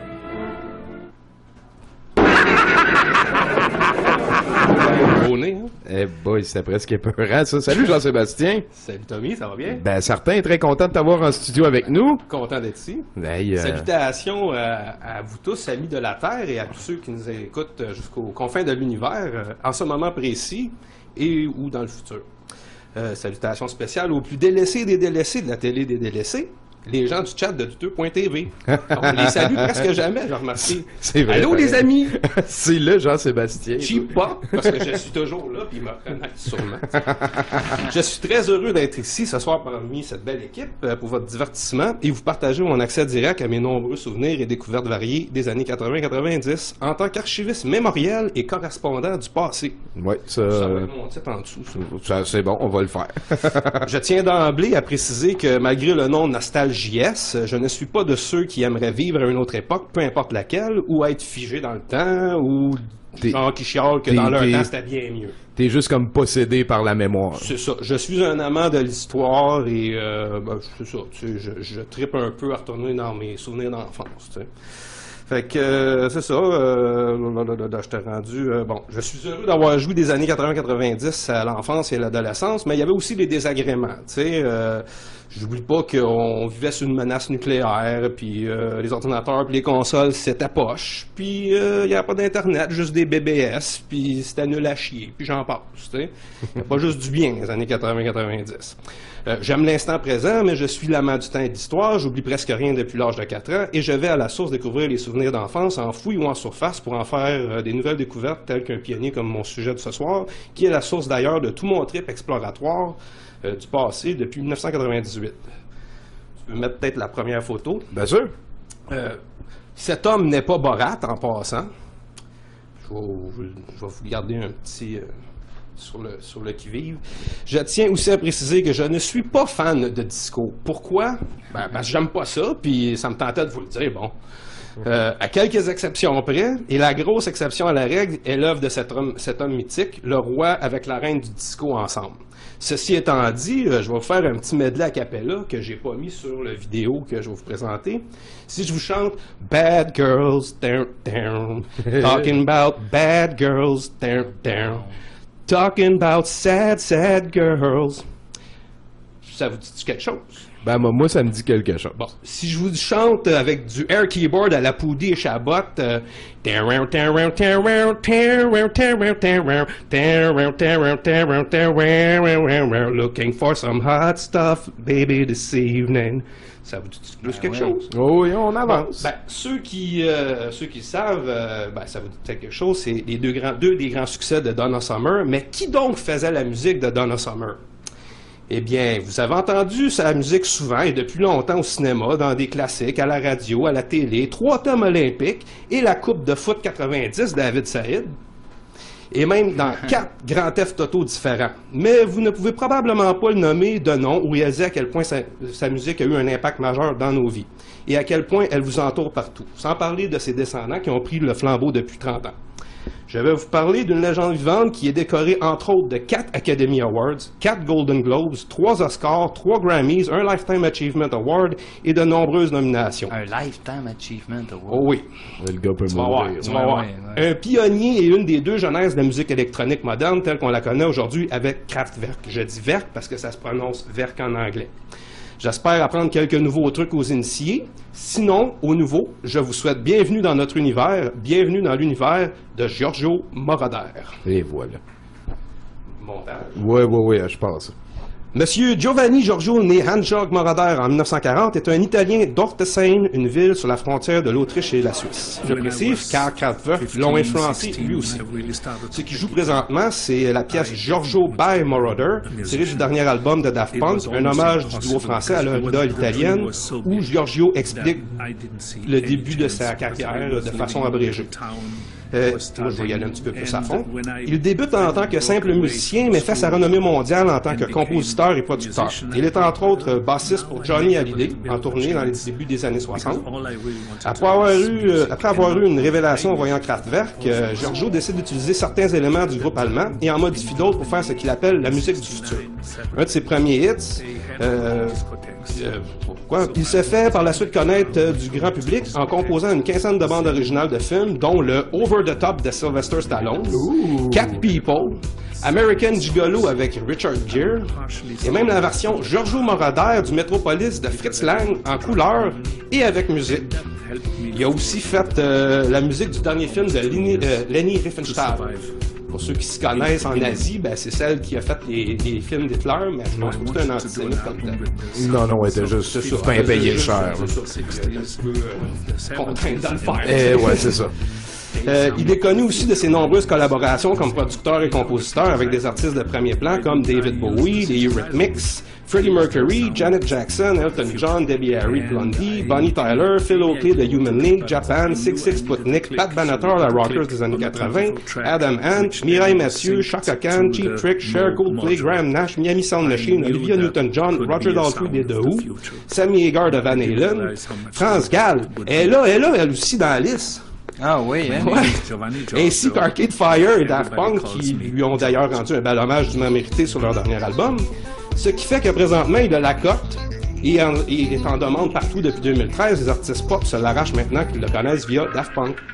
Eh boy, c'était presque épeurant, ça. Salut Jean-Sébastien. Salut Tommy, ça va bien? Ben, certain, très content de t'avoir en studio avec nous. Content d'être ici. Hey, Salutations à vous tous, amis de la Terre, et à tous ceux qui nous écoutent jusqu'aux confins de l'univers, en ce moment précis et ou dans le futur. Salutations spéciales aux plus délaissés des délaissés de la télé des délaissés, les gens du chat de Douteux.tv. On les salue presque jamais, j'ai remarqué. C'est vrai. Allô les amis! C'est le Jean-Sébastien. Je suis pas, parce que je suis toujours là, puis ils me reconnaissent sûrement. Je suis très heureux d'être ici ce soir parmi cette belle équipe pour votre divertissement et vous partager mon accès direct à mes nombreux souvenirs et découvertes variées des années 80-90 en tant qu'archiviste mémoriel et correspondant du passé. Ouais, ça va être mon titre en dessous. Ça, c'est bon, on va le faire. Je tiens d'emblée à préciser que malgré le nom Nostalgie JS, je ne suis pas de ceux qui aimeraient vivre à une autre époque, peu importe laquelle, ou être figé dans le temps, ou genre qui chialent que dans leur temps c'était bien mieux. T'es juste comme possédé par la mémoire. C'est ça. Je suis un amant de l'histoire et c'est ça. Tu sais, je trippe un peu à retourner dans mes souvenirs d'enfance. Tu sais. Fait que c'est ça, je t'ai rendu... bon, je suis heureux d'avoir joué des années 80-90 à l'enfance et à l'adolescence, mais il y avait aussi des désagréments, tu sais. J'oublie pas qu'on vivait sous une menace nucléaire, puis les ordinateurs puis les consoles, c'était poche. Puis il n'y avait pas d'Internet, juste des BBS, puis c'était nul à chier, puis j'en passe, tu sais. Il n'y a pas juste du bien dans les années 80-90. J'aime l'instant présent, mais je suis l'amant du temps et de l'histoire, j'oublie presque rien depuis l'âge de 4 ans, et je vais à la source découvrir les souvenirs d'enfance en fouille ou en surface pour en faire des nouvelles découvertes, telles qu'un pionnier comme mon sujet de ce soir, qui est la source d'ailleurs de tout mon trip exploratoire du passé depuis 1998. Tu peux mettre peut-être la première photo. Bien sûr. Cet homme n'est pas Borat en passant. Je vais vous garder un petit... sur le qui-vive. Je tiens aussi à préciser que je ne suis pas fan de disco. Pourquoi? Ben, parce que j'aime pas ça, puis ça me tentait de vous le dire, bon. À quelques exceptions près, et la grosse exception à la règle est l'œuvre de cet homme mythique, le roi avec la reine du disco ensemble. Ceci étant dit, je vais vous faire un petit medley a cappella que j'ai pas mis sur la vidéo que je vais vous présenter. Si je vous chante « Bad girls, down, down, talking about bad girls, down, down, talking about sad, sad girls », ça vous dit quelque chose? Ben, moi, ça me dit quelque chose. Bon, si je vous chante avec du air keyboard à la Poudy et Chabot, looking for some hot stuff, baby, this evening. Ça vous dit plus quelque chose? Oh, oui, on avance. Ben, ceux qui savent, ça vous dit quelque chose, c'est les deux des grands succès de Donna Summer. Mais qui donc faisait la musique de Donna Summer? Eh bien, vous avez entendu sa musique souvent et depuis longtemps au cinéma, dans des classiques, à la radio, à la télé, 3 thèmes olympiques et la Coupe de foot 90, David Saïd, et même dans 4 grands thefts auto différents. Mais vous ne pouvez probablement pas le nommer de nom ou réaliser à quel point sa musique a eu un impact majeur dans nos vies et à quel point elle vous entoure partout, sans parler de ses descendants qui ont pris le flambeau depuis 30 ans. Je vais vous parler d'une légende vivante qui est décorée entre autres de 4 Academy Awards, 4 Golden Globes, 3 Oscars, 3 Grammys, un Lifetime Achievement Award et de nombreuses nominations. Un Lifetime Achievement Award? Oh oui. Le gars peut tu vas voir. Un pionnier et une des deux genèses de la musique électronique moderne telle qu'on la connaît aujourd'hui avec Kraftwerk. Je dis Werk parce que ça se prononce Werk en anglais. J'espère apprendre quelques nouveaux trucs aux initiés. Sinon, aux nouveaux, je vous souhaite bienvenue dans notre univers, bienvenue dans l'univers de Giorgio Moroder. Et voilà. Montage. Oui, je pense. Monsieur Giovanni Giorgio, né Hans-Georg Moroder en 1940, est un Italien d'Ortesheim, une ville sur la frontière de l'Autriche et la Suisse. Je précise car Kraftwerk l'ont influencé lui aussi. Ce qui joue présentement, c'est la pièce Giorgio by Moroder, tirée du dernier album de Daft Punk, un hommage du duo français à leur idole italienne, où Giorgio explique le début de sa carrière de façon abrégée. Moi, je vais y aller un petit peu plus à fond. Il débute en tant que simple musicien, mais fait sa renommée mondiale en tant que compositeur et producteur. Il est entre autres bassiste pour Johnny Hallyday, en tournée dans les débuts des années 60. Après avoir eu une révélation en voyant Kraftwerk, Giorgio décide d'utiliser certains éléments du groupe allemand et en modifie d'autres pour faire ce qu'il appelle la musique du futur. Un de ses premiers hits, il se fait par la suite connaître du grand public en composant une quinzaine de bandes originales de films, dont le Over the Top de Sylvester Stallone, Cat People, American Gigolo avec Richard Gere, et même la version Giorgio Moroder du Metropolis de Fritz Lang en couleur et avec musique. Il a aussi fait la musique du dernier film de Leni Riefenstahl. Pour ceux qui se connaissent en Asie, c'est celle qui a fait les films d'Hitler, mais je pense pas que c'est un antisémite comme tel. Non, elle était juste bien payé cher. Contrainte de le faire. Ouais, c'est ça. Il est connu aussi de ses nombreuses collaborations comme producteur et compositeur avec des artistes de premier plan comme David Bowie, les Eurythmics, Freddie Mercury, Janet Jackson, Elton John, Debbie Harry, Blondie, Bonnie Tyler, Phil Oakley de Human League, Japan, Six Sputnik, Pat Benatar, la Rockers des années 80, Adam Ant, Mireille Mathieu, Chaka Khan, Cheap Trick, Cher, Coldplay, Graham Nash, Miami Sound Machine, Olivia Newton-John, Roger Daltrey des The Who, Sammy Hagar de Van Halen, France Gall, elle aussi dans la liste. Ah oui, hein? Ouais. Ainsi qu'Arcade Fire et Daft Punk qui lui ont d'ailleurs rendu un bel hommage dûment mérité sur leur dernier album. Ce qui fait que présentement il a la cote et est en demande partout depuis 2013. Les artistes pop se l'arrachent maintenant qu'ils le connaissent via Daft Punk.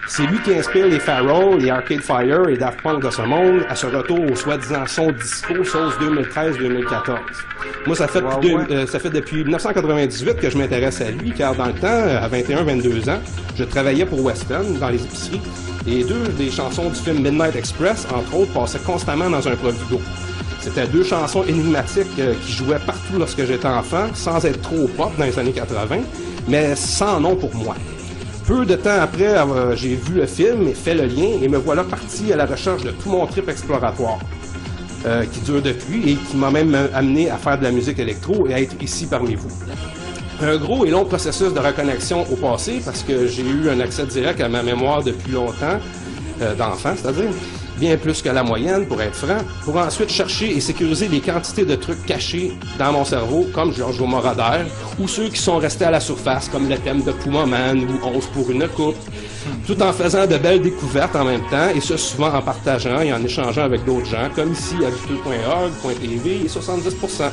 C'est lui qui inspire les Pharaoh, les Arcade Fire et Daft Punk de ce monde à ce retour au soi-disant son disco sauce 2013-2014. Moi, ça fait depuis 1998 que je m'intéresse à lui, car dans le temps, à 21-22 ans, je travaillais pour West End, dans les épiceries, et deux des chansons du film Midnight Express, entre autres, passaient constamment dans un plat vidéo. C'était deux chansons énigmatiques qui jouaient partout lorsque j'étais enfant, sans être trop pop dans les années 80, mais sans nom pour moi. Peu de temps après, j'ai vu le film et fait le lien, et me voilà parti à la recherche de tout mon trip exploratoire, qui dure depuis et qui m'a même amené à faire de la musique électro et à être ici parmi vous. Un gros et long processus de reconnexion au passé, parce que j'ai eu un accès direct à ma mémoire depuis longtemps, d'enfant, c'est-à-dire, bien plus que la moyenne, pour être franc, pour ensuite chercher et sécuriser les quantités de trucs cachés dans mon cerveau, comme Giorgio Moroder, ou ceux qui sont restés à la surface, comme le thème de Puma Man ou 11 pour une coupe, tout en faisant de belles découvertes en même temps, et ce souvent en partageant et en échangeant avec d'autres gens, comme ici à viteux.org.tv et 70%.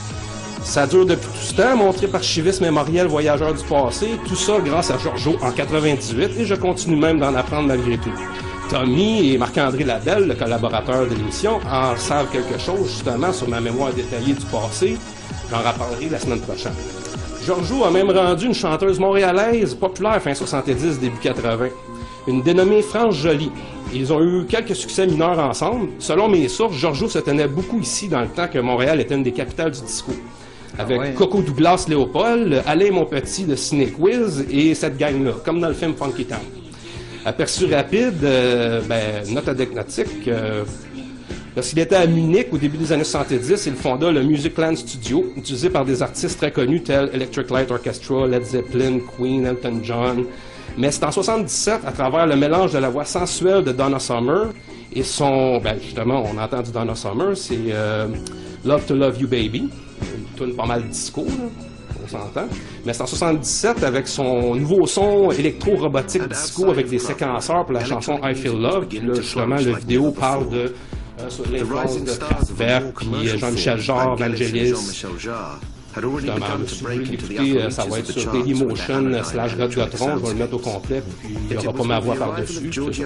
Ça dure depuis tout ce temps, mon trip archiviste mémoriel voyageur du passé, tout ça grâce à Giorgio en 98, et je continue même d'en apprendre malgré tout. Tommy et Marc-André Labelle, le collaborateur de l'émission, en savent quelque chose justement sur ma mémoire détaillée du passé. J'en reparlerai la semaine prochaine. Giorgio a même rendu une chanteuse montréalaise populaire fin 70, début 80, une dénommée France Jolie. Ils ont eu quelques succès mineurs ensemble. Selon mes sources, Giorgio se tenait beaucoup ici dans le temps que Montréal était une des capitales du disco. Avec Coco Douglas Léopold, Alain Mon Petit de Snake Wiz et cette gang-là, comme dans le film Funky Town. Aperçu rapide, note anecdotique, lorsqu'il était à Munich au début des années 70, il fonda le Musicland Studio, utilisé par des artistes très connus tels Electric Light Orchestra, Led Zeppelin, Queen, Elton John. Mais c'est en 77, à travers le mélange de la voix sensuelle de Donna Summer et son, justement, on entend du Donna Summer, c'est Love to Love You Baby, une tune pas mal disco, là. On s'entend. Mais c'est en 77 avec son nouveau son électro-robotique disco avec des séquenceurs pour la chanson I Feel Love. Puis là, justement, la vidéo parle de sur l'influence de Kraftwerk, puis Jean-Michel Jarre, Vangelis. Justement, si vous voulez l'écouter, ça va être sur Dailymotion / Godgotron, je vais le mettre au complet, puis il n'y aura pas ma voix par-dessus.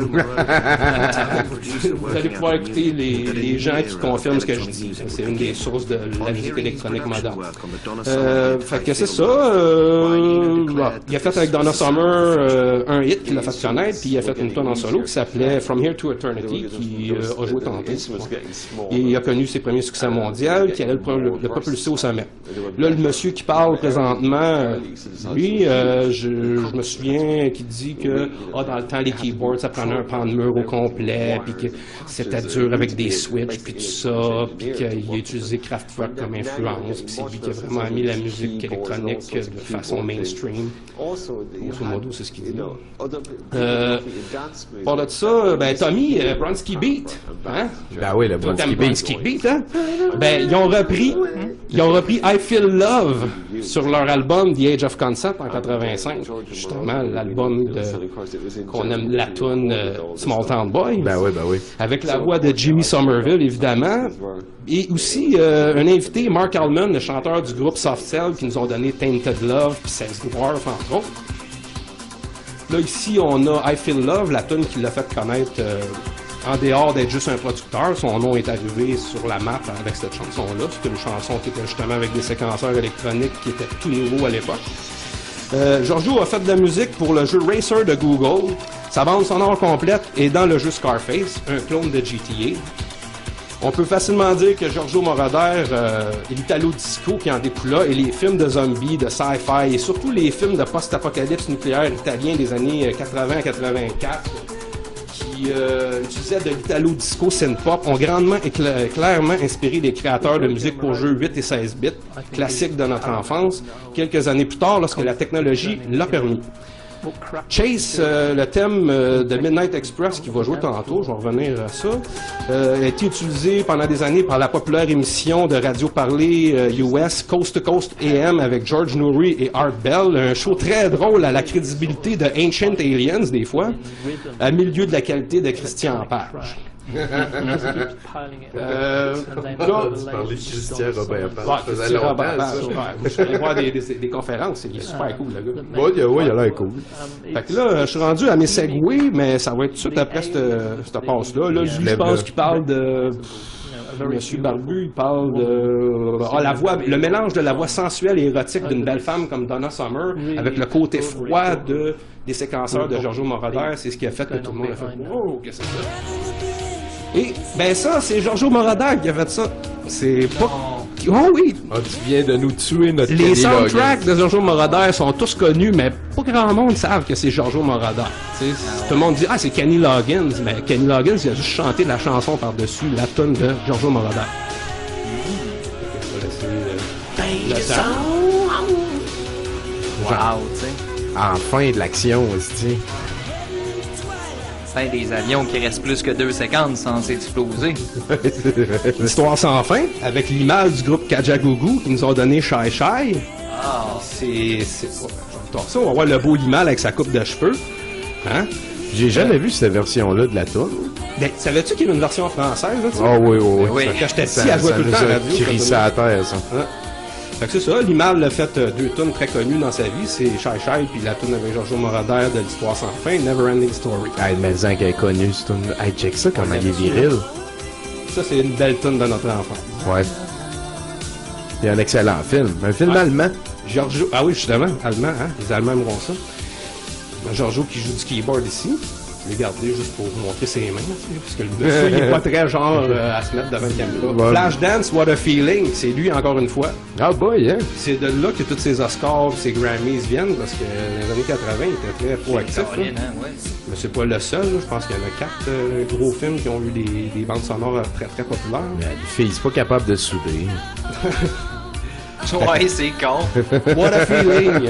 Vous allez pouvoir écouter les gens qui confirment ce que je dis. C'est une des sources de la musique électronique moderne. Fait que c'est ça. Il a fait avec Donna Summer un hit qui l'a fait connaître, puis il a fait une tonne en solo qui s'appelait From Here to Eternity, qui a joué tantôt. Et il a connu ses premiers succès mondiaux, qui allait le propulser au sommet. Là, le monsieur qui parle présentement, lui, je me souviens qu'il dit que dans le temps, les keyboards, ça prenait un pan de mur au complet, puis que c'était dur avec des switches, puis tout ça, puis qu'il a utilisé Kraftwerk comme influence, puis c'est lui qui a vraiment mis la musique électronique de façon mainstream. Grosso modo, c'est ce qu'il dit. Pour de ça, Tommy, Bronski Beat, hein? Ben oui, le Bronski Beat, hein? Ils ont repris I Feel Love sur leur album The Age of Concept en 85, justement l'album qu'on aime la tune Small Town Boy. Ben oui. Avec la voix de Jimmy Somerville évidemment, et aussi un invité, Mark Allman, le chanteur du groupe Soft Cell, qui nous ont donné Tainted Love puis Sex Dwarf entre autres. Là ici on a I Feel Love, la tune qui l'a fait connaître. En dehors d'être juste un producteur, son nom est arrivé sur la map avec cette chanson-là. C'était une chanson qui était justement avec des séquenceurs électroniques qui étaient tout nouveaux à l'époque. Giorgio a fait de la musique pour le jeu Racer de Google. Sa bande sonore complète est dans le jeu Scarface, un clone de GTA. On peut facilement dire que Giorgio Moroder et l'Italo-disco qui en découla, et les films de zombies, de sci-fi, et surtout les films de post-apocalypse nucléaire italiens des années 80-84, qui utilisaient de l'Italo-disco synth-pop, ont grandement et clairement inspiré les créateurs de musique pour jeux 8 et 16 bits, classiques de notre enfance, quelques années plus tard lorsque la technologie l'a permis. Chase, le thème de Midnight Express qui va jouer tantôt, je vais revenir à ça, a été utilisé pendant des années par la populaire émission de radio parlée US Coast to Coast AM avec George Noory et Art Bell, un show très drôle à la crédibilité de Ancient Aliens des fois, à milieu de la qualité de Christian Page. Là, tu parlais de Christian Robert Page. Ouais, Ça faisait Christian longtemps, Robert Page, ça. ouais. Je suis allé voir des conférences, il est super cool, le gars. Ouais, il a l'air cool. Fait que là, je suis rendu à mes segways, mais ça va être tout de suite après cette passe-là. Là, lui, je pense qu'il parle de... Monsieur Barbu, il parle de la voix, le mélange de la voix sensuelle et érotique d'une belle femme comme Donna Summer avec le côté froid des séquenceurs de Giorgio Moroder, c'est ce qui a fait que tout le monde a fait « Oh, qu'est-ce que c'est ça? » Et ben ça, c'est Giorgio Moroder qui a fait ça. C'est pas... Oh oui! Ah, tu viens de nous tuer notre Les Kenny soundtracks Loggins. de Giorgio Moroder sont tous connus, mais pas grand monde savent que c'est Giorgio Moroder. T'sais, tout le monde dit « Ah, c'est Kenny Loggins », mais Kenny Loggins, il a juste chanté la chanson par-dessus, la tune de Giorgio Moroder. Wow, tu sais. Enfin de l'action, aussi. C'est des avions qui restent plus que 2 secondes sans exploser. L'histoire sans fin, avec l'image du groupe Kajagoogoo qui nous ont donné Shy Shy. C'est ça, on va voir le beau Limal avec sa coupe de cheveux. Hein? J'ai jamais vu cette version-là de la toune. Ben, savais-tu qu'il y a une version française? Là, Ah oui, oui, oui. Quand j'étais petit, elle jouait tout le temps à la radio. Crissé à terre, ça. Hein? Fait que c'est ça, Limal a fait 2 tunes très connues dans sa vie, c'est Shy Shy puis la tune avec Giorgio Moroder de l'histoire sans fin, Never Ending Story. Hey, mais disant qu'elle est connue, cette tune. Hey, check ça, comment il est viril. Ça, c'est une belle tune de notre enfant. Ouais. Il y a un excellent film. Un film allemand. Giorgio, ah oui, justement, allemand, hein? Les Allemands aimeront ça. Giorgio qui joue du keyboard ici. Je l'ai gardé juste pour vous montrer ses mains, parce que le gars, il est pas très genre à se mettre devant le caméra. Ouais. Flashdance, What a Feeling, c'est lui encore une fois. Ah boy, hein? C'est de là que tous ses Oscars, ses Grammys viennent, parce que dans les années 80, il était très proactif. Mais c'est pas le seul, là. Je pense qu'il y en a 4 gros films qui ont eu des bandes sonores très très populaires. Mais les filles, c'est pas capable de souder. Ouais, c'est con. What a Feeling!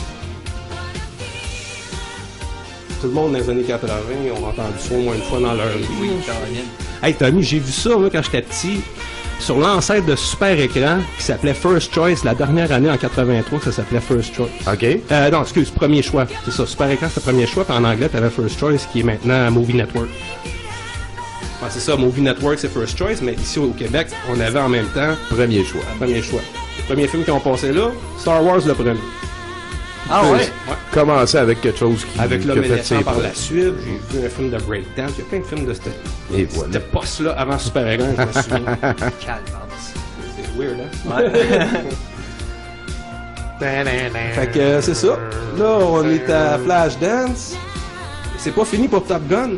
Tout le monde dans les années 80 ont entendu ça au moins une fois dans leur vie. Oui, hey Tommy, j'ai vu ça moi, quand j'étais petit sur l'ancêtre de super écran qui s'appelait First Choice la dernière année en 83, ça s'appelait First Choice. OK. Non, excuse, premier choix. C'est ça, super écran c'était premier choix, puis en anglais t'avais First Choice qui est maintenant Movie Network. Ah, c'est ça, Movie Network c'est First Choice, mais ici au Québec, on avait en même temps Premier choix. Premier choix. Les premiers films qui ont passé là, Star Wars le premier. Ah ouais? Commencer avec quelque chose qui avec l'homme qui a fait ses éléphant par preuves. la suite, j'ai vu un film de breakdance, il y a plein de films de Et voilà. cette poste-là avant Super Écran, je me souviens. C'est weird, hein? Fait que c'est ça. Là, on est à Flashdance. C'est pas fini pour Top Gun.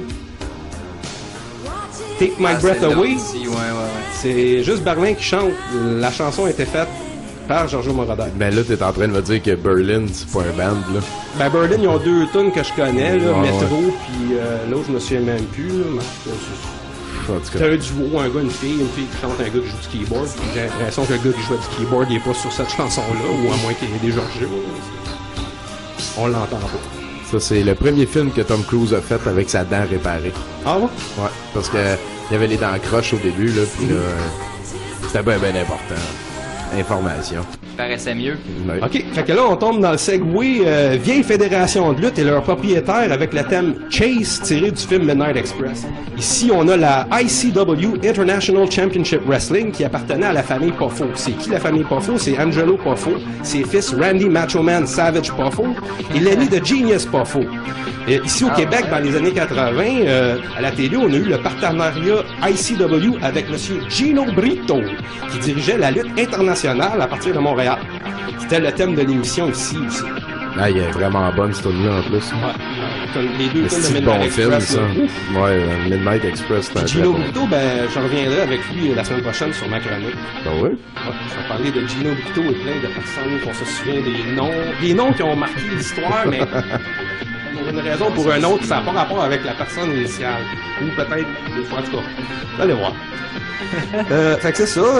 Take My Breath Away. C'est juste Berlin qui chante. La chanson a été faite par Giorgio Moroder. Mais là, t'es en train de me dire que Berlin, c'est pas un band, là. Ben, Berlin, ils ont 2 tunes que je connais, là, Ah, Métro, ouais. puis l'autre, je me souviens même plus. Là, mais En tout cas. c'est un duo, un gars, une fille qui chante, un gars qui joue du keyboard. Puis j'ai l'impression que le gars qui joue du keyboard, il est pas sur cette chanson-là, ou à moins qu'il y ait des Giorgio. On l'entend pas. Ça, c'est le premier film que Tom Cruise a fait avec sa dent réparée. Ah ouais? Ouais, parce que il y avait les dents croches au début, là, puis là, c'était bien important. Information. Paraissait mieux. Ouais. OK, fait que là, on tombe dans le segway vieille fédération de lutte et leur propriétaire avec le thème Chase tiré du film Midnight Express. Ici, on a la ICW, International Championship Wrestling, qui appartenait à la famille Poffo. C'est qui la famille Poffo? C'est Angelo Poffo, ses fils Randy Macho Man Savage Poffo et l'ami de Genius Poffo. Et ici au Québec, dans les années 80, à la télé, on a eu le partenariat ICW avec M. Gino Brito, qui dirigeait la lutte internationale à partir de Montréal. C'était le thème de l'émission ici aussi. Ah, il est vraiment bonne, cette tune-là, en plus. Ouais. Les 2 films de C'est Midnight bon film, Express. ça. là. Ouf. Ouais, Midnight Express, c'est un Gino très bon. Brito, ben, je reviendrai avec lui la semaine prochaine sur ma chronique. Ah ouais? Ouais, je vais parler de Gino Brito et plein de personnes qu'on se souvient des noms qui ont marqué l'histoire, mais pour une raison ou pour une autre, ça n'a pas rapport avec la personne initiale. Ou peut-être, des fois, en tout cas. Allez voir. Fait que c'est ça,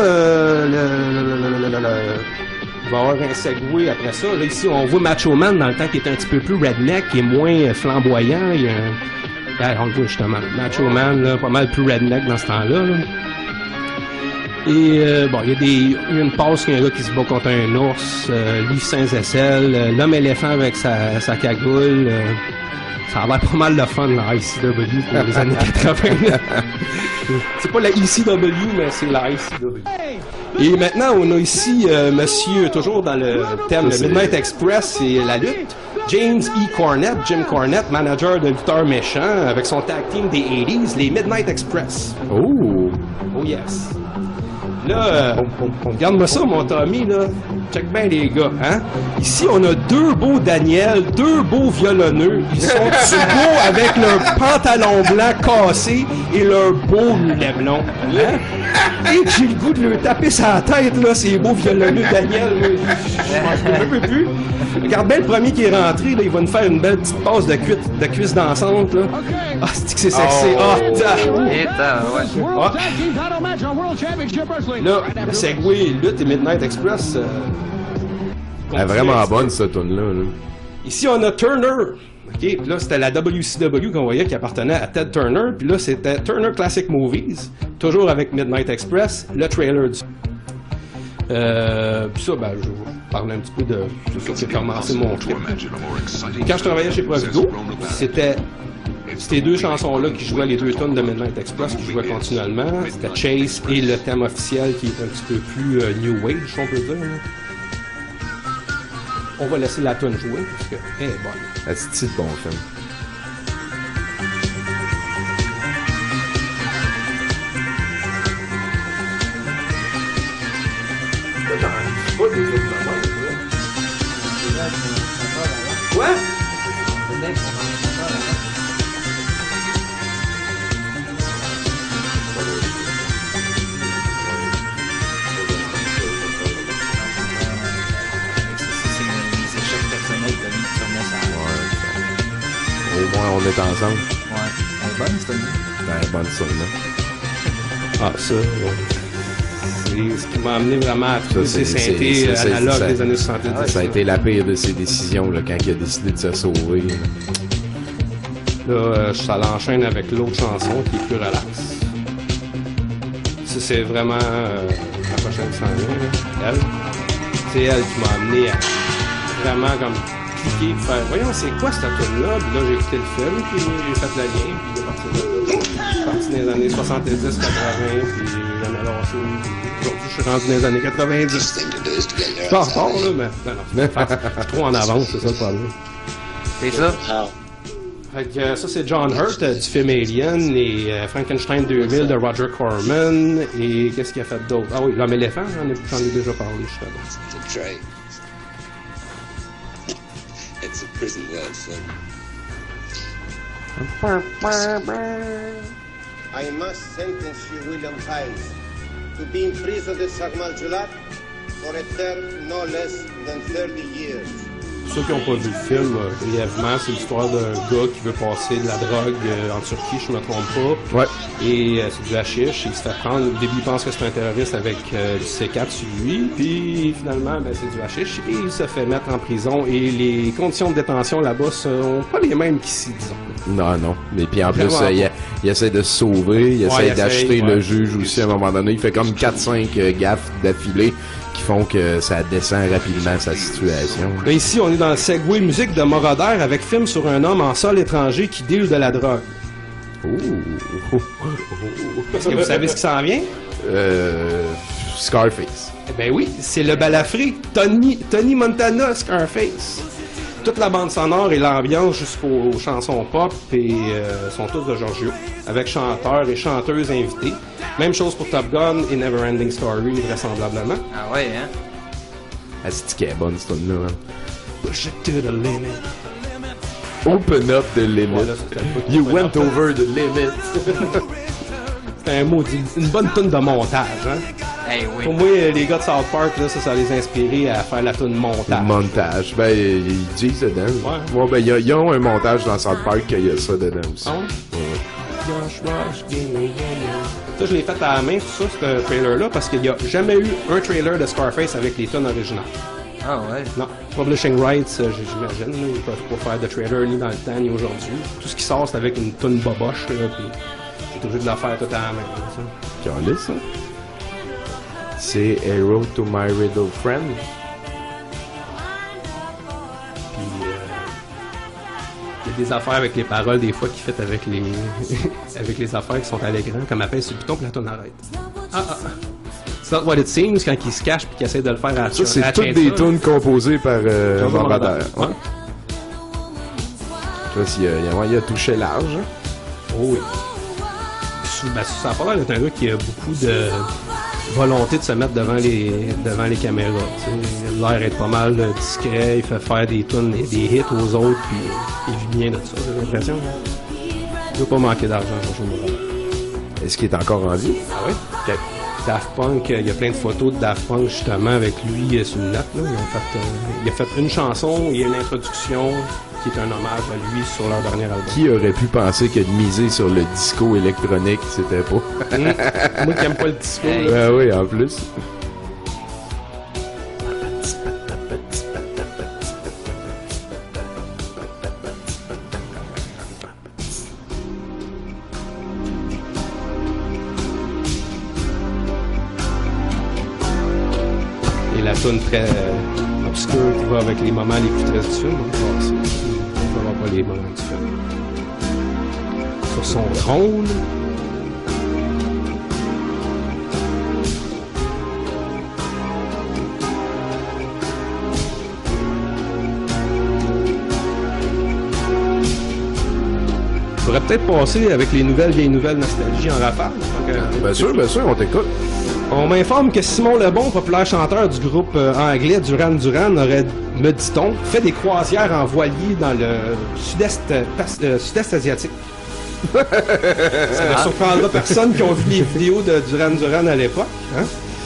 il va y avoir un segway après ça. Là, ici, on voit Macho Man dans le temps qui est un petit peu plus redneck, qui est moins flamboyant. Il y a ben, on le voit justement. Macho Man, là, pas mal plus redneck dans ce temps-là. Là. Et bon, il y a une passe, il y a un gars qui se bat contre un ours, Livre sans aisselle, l'homme éléphant avec sa cagoule. Ça a l'air pas mal de fun, la ICW pour les années 80. C'est pas la ECW, mais c'est la ICW. Et maintenant, on a ici monsieur, toujours dans le thème de Midnight Express et la lutte, James E. Cornette, Jim Cornette, manager de lutteurs méchants, avec son tag team des 80s, les Midnight Express. Oh! Oh yes! Là, regarde-moi ça, mon Tommy, là. Check bien les gars, hein? Ici, on a deux beaux Daniel, deux beaux violonneux. Ils sont beaux avec leur pantalon blanc cassé et leur beau mulet blond. Hein? Et j'ai le goût de leur taper sa tête, là, ces beaux violonneux Daniel. Je peux plus. Regarde bien le premier qui est rentré, là, il va nous faire une belle petite passe de cuisse dansante, là. Ah, c'est que c'est sexy. Là, le segway, lutte et Midnight Express. Elle est vraiment bonne, cette tune-là. Là. Ici, on a Turner. OK, puis là, c'était la WCW qu'on voyait qui appartenait à Ted Turner. Puis là, c'était Turner Classic Movies. Toujours avec Midnight Express. Le trailer du... puis ça, ben, je vais vous parler un petit peu de ce qui a commencé mon clip. Quand je travaillais chez Provigo, c'était ces deux chansons-là qui jouaient les deux tunes de Midnight Express, qui jouaient continuellement. C'était Chase et le thème officiel qui est un petit peu plus New Age, on peut dire. Là. On va laisser la tune jouer parce qu'elle est bonne. C'est de bon film. Quoi? Au moins, on est ensemble. Ouais. Elle est bonne, cette année. Elle est bonne, celle-là. Ah, ça, c'est ce qui m'a amené vraiment à trouver ces synthés analogues des années 70. Ça a été la pire de ses décisions, là, quand il a décidé de se sauver. Là, ça l'enchaîne avec l'autre chanson qui est plus relax. Ça, c'est vraiment la prochaine chanson, elle. C'est elle qui m'a amené à vraiment comme cliquer, faire voyons, c'est quoi cette tune-là? Puis là, j'ai écouté le film, puis j'ai fait le lien, puis il est parti de là. Je suis parti dans les années 70, 80, puis j'ai jamais lâché. Aujourd'hui, je suis rendu dans les années 90. Je suis pas en retard, là, mais non, je suis trop en avance, c'est ça le problème. C'est ça? Fait que, ça, c'est John Hurt du film Alien et Frankenstein 2000 de Roger Corman. Et qu'est-ce qu'il a fait d'autre? Ah oui, L'Homme éléphant, j'en ai déjà parlé, justement. That's right. It's a prison word, son. I must sentence you, William Hines, to be imprisoned at Sarmaljulat for a term no less than 30 years. Pour ceux qui n'ont pas vu le film, brièvement, c'est l'histoire d'un gars qui veut passer de la drogue en Turquie, je ne me trompe pas. Ouais. Et c'est du hashish. Il se fait prendre. Au début, il pense que c'est un terroriste avec du C4 sur lui. Puis finalement, ben, c'est du hashish. Et il se fait mettre en prison. Et les conditions de détention là-bas sont pas les mêmes qu'ici, disons. Non, non. Mais puis en plus, il essaie de se sauver. Il essaie d'acheter le juge aussi à un moment donné. Il fait comme 4-5 gaffes d'affilée qui font que ça descend rapidement sa situation. Là, ici, on est dans le segway musique de Moroder avec film sur un homme en sol étranger qui deal de la drogue. Est-ce que vous savez ce qui s'en vient? Scarface. Eh ben oui, c'est le balafré Tony Montana Scarface. Toute la bande sonore et l'ambiance jusqu'aux chansons pop et sont tous de Giorgio, avec chanteurs et chanteuses invités. Même chose pour Top Gun et Neverending Story, vraisemblablement. Ah ouais, hein? C'est qui est bonne, cette tune-là, hein? Push it to the limit. Open up the limit. Voilà, You went over the limit. C'est un mot, une bonne tune de montage, hein? Hey, oui. Pour moi, les gars de South Park, là, ça les a inspirés à faire la tune montage. Montage. Ben, ils disent dedans. Ouais. Ouais, ben, il y a un montage dans South Park qu'il y a ça dedans aussi. Ah ouais? Ça, je l'ai fait à la main, tout ça, ce trailer-là, parce qu'il n'y a jamais eu un trailer de Scarface avec les tunes originales. Ah ouais? Non. Publishing rights, j'imagine, ils ne peuvent pas faire de trailer ni dans le temps ni aujourd'hui. Tout ce qui sort, c'est avec une tune boboche, là, puis j'ai obligé de la faire tout à la main. Regardez ça. C'est Hero to My Riddle Friend. Puis, il y a des affaires avec les paroles, des fois, qui fait avec les avec les affaires qui sont à l'écran, comme appelle sur le bouton, puis la tonne arrête. C'est not what it seems quand il se cache puis qu'il essaie de le faire à ça, c'est toutes des tunes composées par Jean Bader. Ouais. Tu vois, il a touché large. Oh oui. Ben, ça a pas l'air d'être un gars qui a beaucoup de volonté de se mettre devant les caméras. T'sais. Il a l'air d'être pas mal discret, il fait faire des tunes, des hits aux autres, puis il vit bien de ça, j'ai l'impression. Il doit pas manquer d'argent, Jojo Moroder. Est-ce qu'il est encore en vie? Ah oui? Okay. Daft Punk, il y a plein de photos de Daft Punk justement avec lui sur une note. Là. Il a fait une chanson, il y a une introduction qui est un hommage à lui sur leur dernier album. Qui aurait pu penser que de miser sur le disco électronique, c'était pas... Moi qui aime pas le disco. Ben oui, en plus. Et la tune très obscure qui va avec les moments les plus tristes du film. On va voir pas les moments du film. Sur son trône. Je pourrais peut-être passer avec les vieilles nouvelles nostalgie en rafale. Bien sûr, on t'écoute. On m'informe que Simon Lebon, populaire chanteur du groupe anglais Duran Duran, aurait, me dit-on, fait des croisières en voilier dans le sud-est asiatique. Ça ne surprendra personne qui ont vu les vidéos de Duran Duran à l'époque. Hein?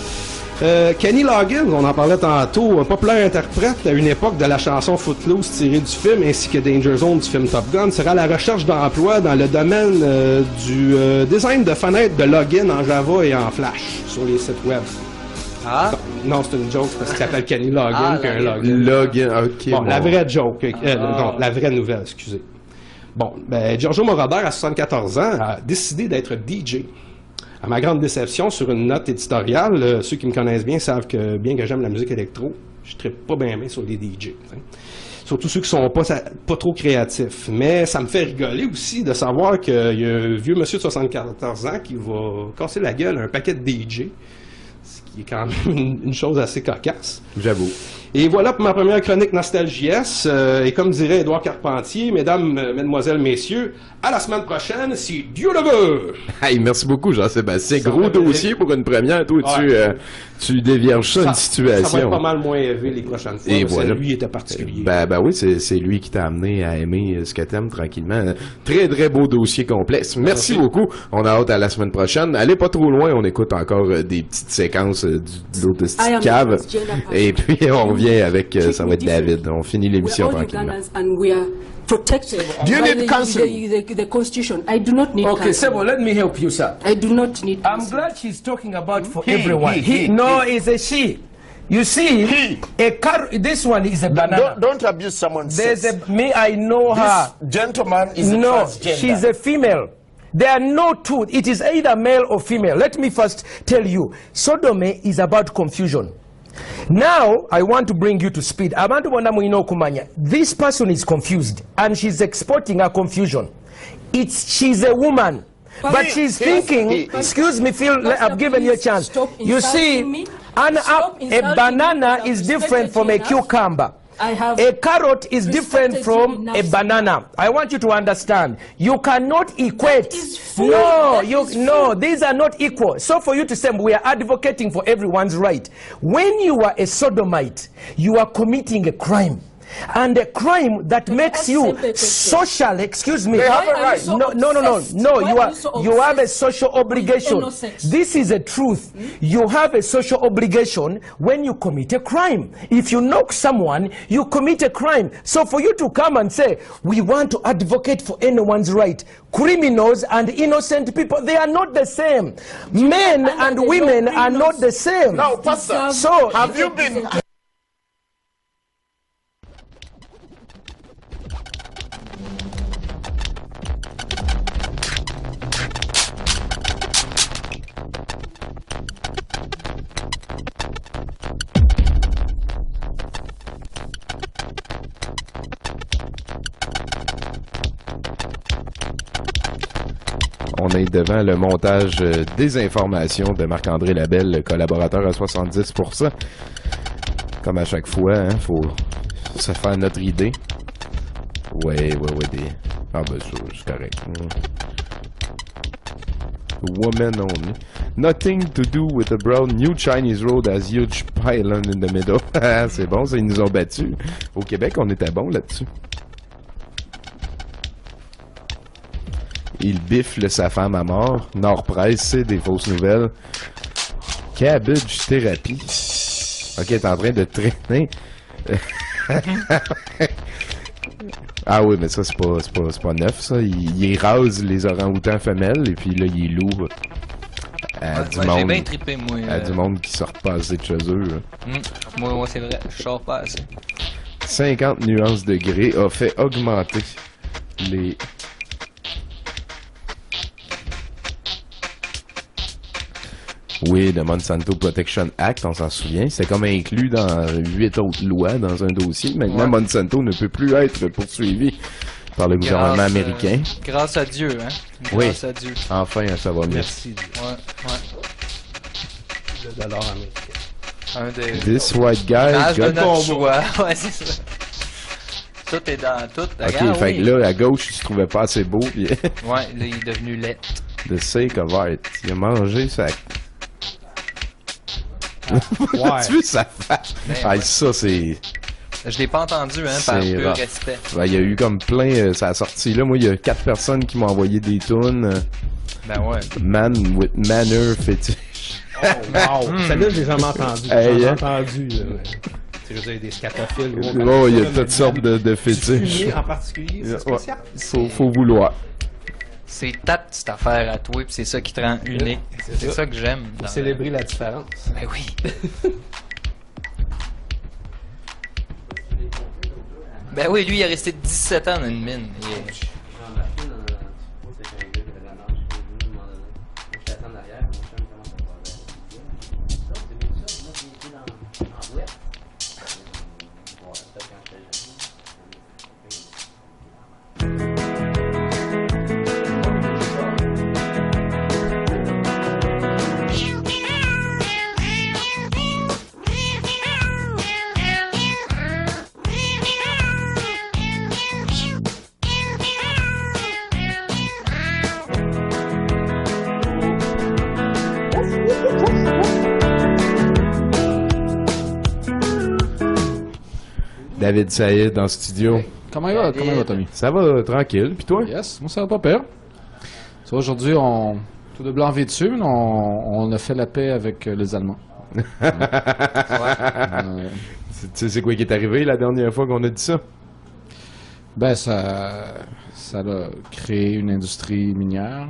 Kenny Loggins, on en parlait tantôt, un populaire interprète à une époque de la chanson Footloose tirée du film ainsi que Danger Zone du film Top Gun, sera à la recherche d'emploi dans le domaine du design de fenêtres de login en Java et en Flash sur les sites web. Ah? Non, c'est une joke parce qu'il s'appelle Kenny Loggins qu'un login. Login, ok. Bon, la vraie joke, non, la vraie nouvelle, excusez. Bon, ben, Giorgio Moroder, à 74 ans, a décidé d'être DJ. À ma grande déception, sur une note éditoriale, ceux qui me connaissent bien savent que, bien que j'aime la musique électro, je ne trippe pas bien sur les DJ. T'sais. Surtout ceux qui sont pas trop créatifs. Mais ça me fait rigoler aussi de savoir qu'il y a un vieux monsieur de 74 ans qui va casser la gueule à un paquet de DJ, ce qui est quand même une chose assez cocasse. J'avoue. Et voilà pour ma première chronique Nostalgie-S. Et comme dirait Édouard Carpentier, mesdames, mesdemoiselles, messieurs, à la semaine prochaine, si Dieu le veut! Hey, merci beaucoup, Jean-Sébastien. Gros dossier pour une première. Toi, tu dévierges ça une situation. Ça va être pas mal moins élevé les prochaines fois. Et voilà. Lui était particulier. Ben oui, c'est lui qui t'a amené à aimer ce que t'aimes tranquillement. Très, très beau dossier complexe. Merci beaucoup. On a hâte à la semaine prochaine. Allez pas trop loin. On écoute encore des petites séquences de l'autre petite cave. Et puis, on revient avec, ça va être David. On finit l'émission tranquillement. Protected Do you need the Constitution. I do not need Okay, counseling. Sebo, let me help you, sir. I do not need I'm glad she's talking about for everyone. No, it's a she. You see, a car. This one is a banana. Don't abuse someone's There's a me. I know her. This gentleman is a No, transgender. she's a female. There are no two. It is either male or female. Let me first tell you, sodomy is about confusion. Now, I want to bring you to speed. This person is confused, and she's exporting her confusion. She's a woman, but she's thinking, excuse me, Phil, I've given you a chance. You see, a banana is different from a cucumber. A carrot is different from a banana. I want you to understand. You cannot equate. No, these are not equal. So for you to say we are advocating for everyone's right. When you are a sodomite, you are committing a crime. And a crime that makes you social, excuse me. They have a right. No, you have a social obligation. This is a truth. You have a social obligation when you commit a crime. If you knock someone, you commit a crime. So for you to come and say, we want to advocate for anyone's right, criminals and innocent people, they are not the same. Men and women are not the same. Now, Pastor, so have you been... on est devant le montage des informations de Marc-André Labelle, le collaborateur à 70%. Comme à chaque fois, hein, faut se faire notre idée. Ouais, ah ben ça, c'est correct. Woman only. Nothing to do with the brown new Chinese road has huge pylon in the middle. C'est bon, ça, ils nous ont battus. Au Québec, on était bon là-dessus. Il bifle sa femme à mort. Nord-Presse, c'est des fausses nouvelles. Cabbage thérapie. Ok, t'es en train de traîner. Ah oui, mais ça, c'est pas neuf, ça. Il rase les orang-outans femelles, et puis là, il loue à du monde. J'ai bien trippé, moi. À du monde qui sort pas assez de chez eux. Moi, c'est vrai, je sors pas assez. 50 nuances de gris a fait augmenter les... Oui, le Monsanto Protection Act, on s'en souvient. C'est comme inclus dans 8 autres lois dans un dossier. Maintenant, Monsanto ne peut plus être poursuivi par le gouvernement américain. Grâce à Dieu, hein? Grâce à Dieu. Enfin, ça va mieux. Merci Dieu. Ouais. Le dollar américain. Un des... This white guy de notre choix. Ouais, c'est ça. Tout est dans tout. Ok, fait que là, à gauche, il se trouvait pas assez beau. Puis... ouais, là, il est devenu laid. The sake of art. Il a mangé sa... Ouais. Tu veux sa face? Ouais. Ça, c'est... Je l'ai pas entendu, hein, par pur respect. Ben, il y a eu comme plein... ça a sorti là. Moi, il y a 4 personnes qui m'ont envoyé des tunes. Ben ouais. Man with Manner Fetish. Oh, wow! Celle-là, je l'ai jamais entendu. J'ai entendu. Tu veux dire des scatophiles. Oh, il y a toutes sortes de fétiches. En particulier, c'est spécial. Faut vouloir. C'est ta petite affaire à toi, puis c'est ça qui te rend unique. C'est ça que j'aime. Pour célébrer la différence. Ben oui. Ben oui, lui, il est resté 17 ans dans une mine. David Saïd dans le studio. Comment il va, Tommy? Ça va tranquille, puis toi? Yes, moi ça va pas pire. So, aujourd'hui, tout de blanc vêtu, mais on a fait la paix avec les Allemands. Tu sais c'est quoi qui est arrivé la dernière fois qu'on a dit ça? Ben, ça a créé une industrie minière.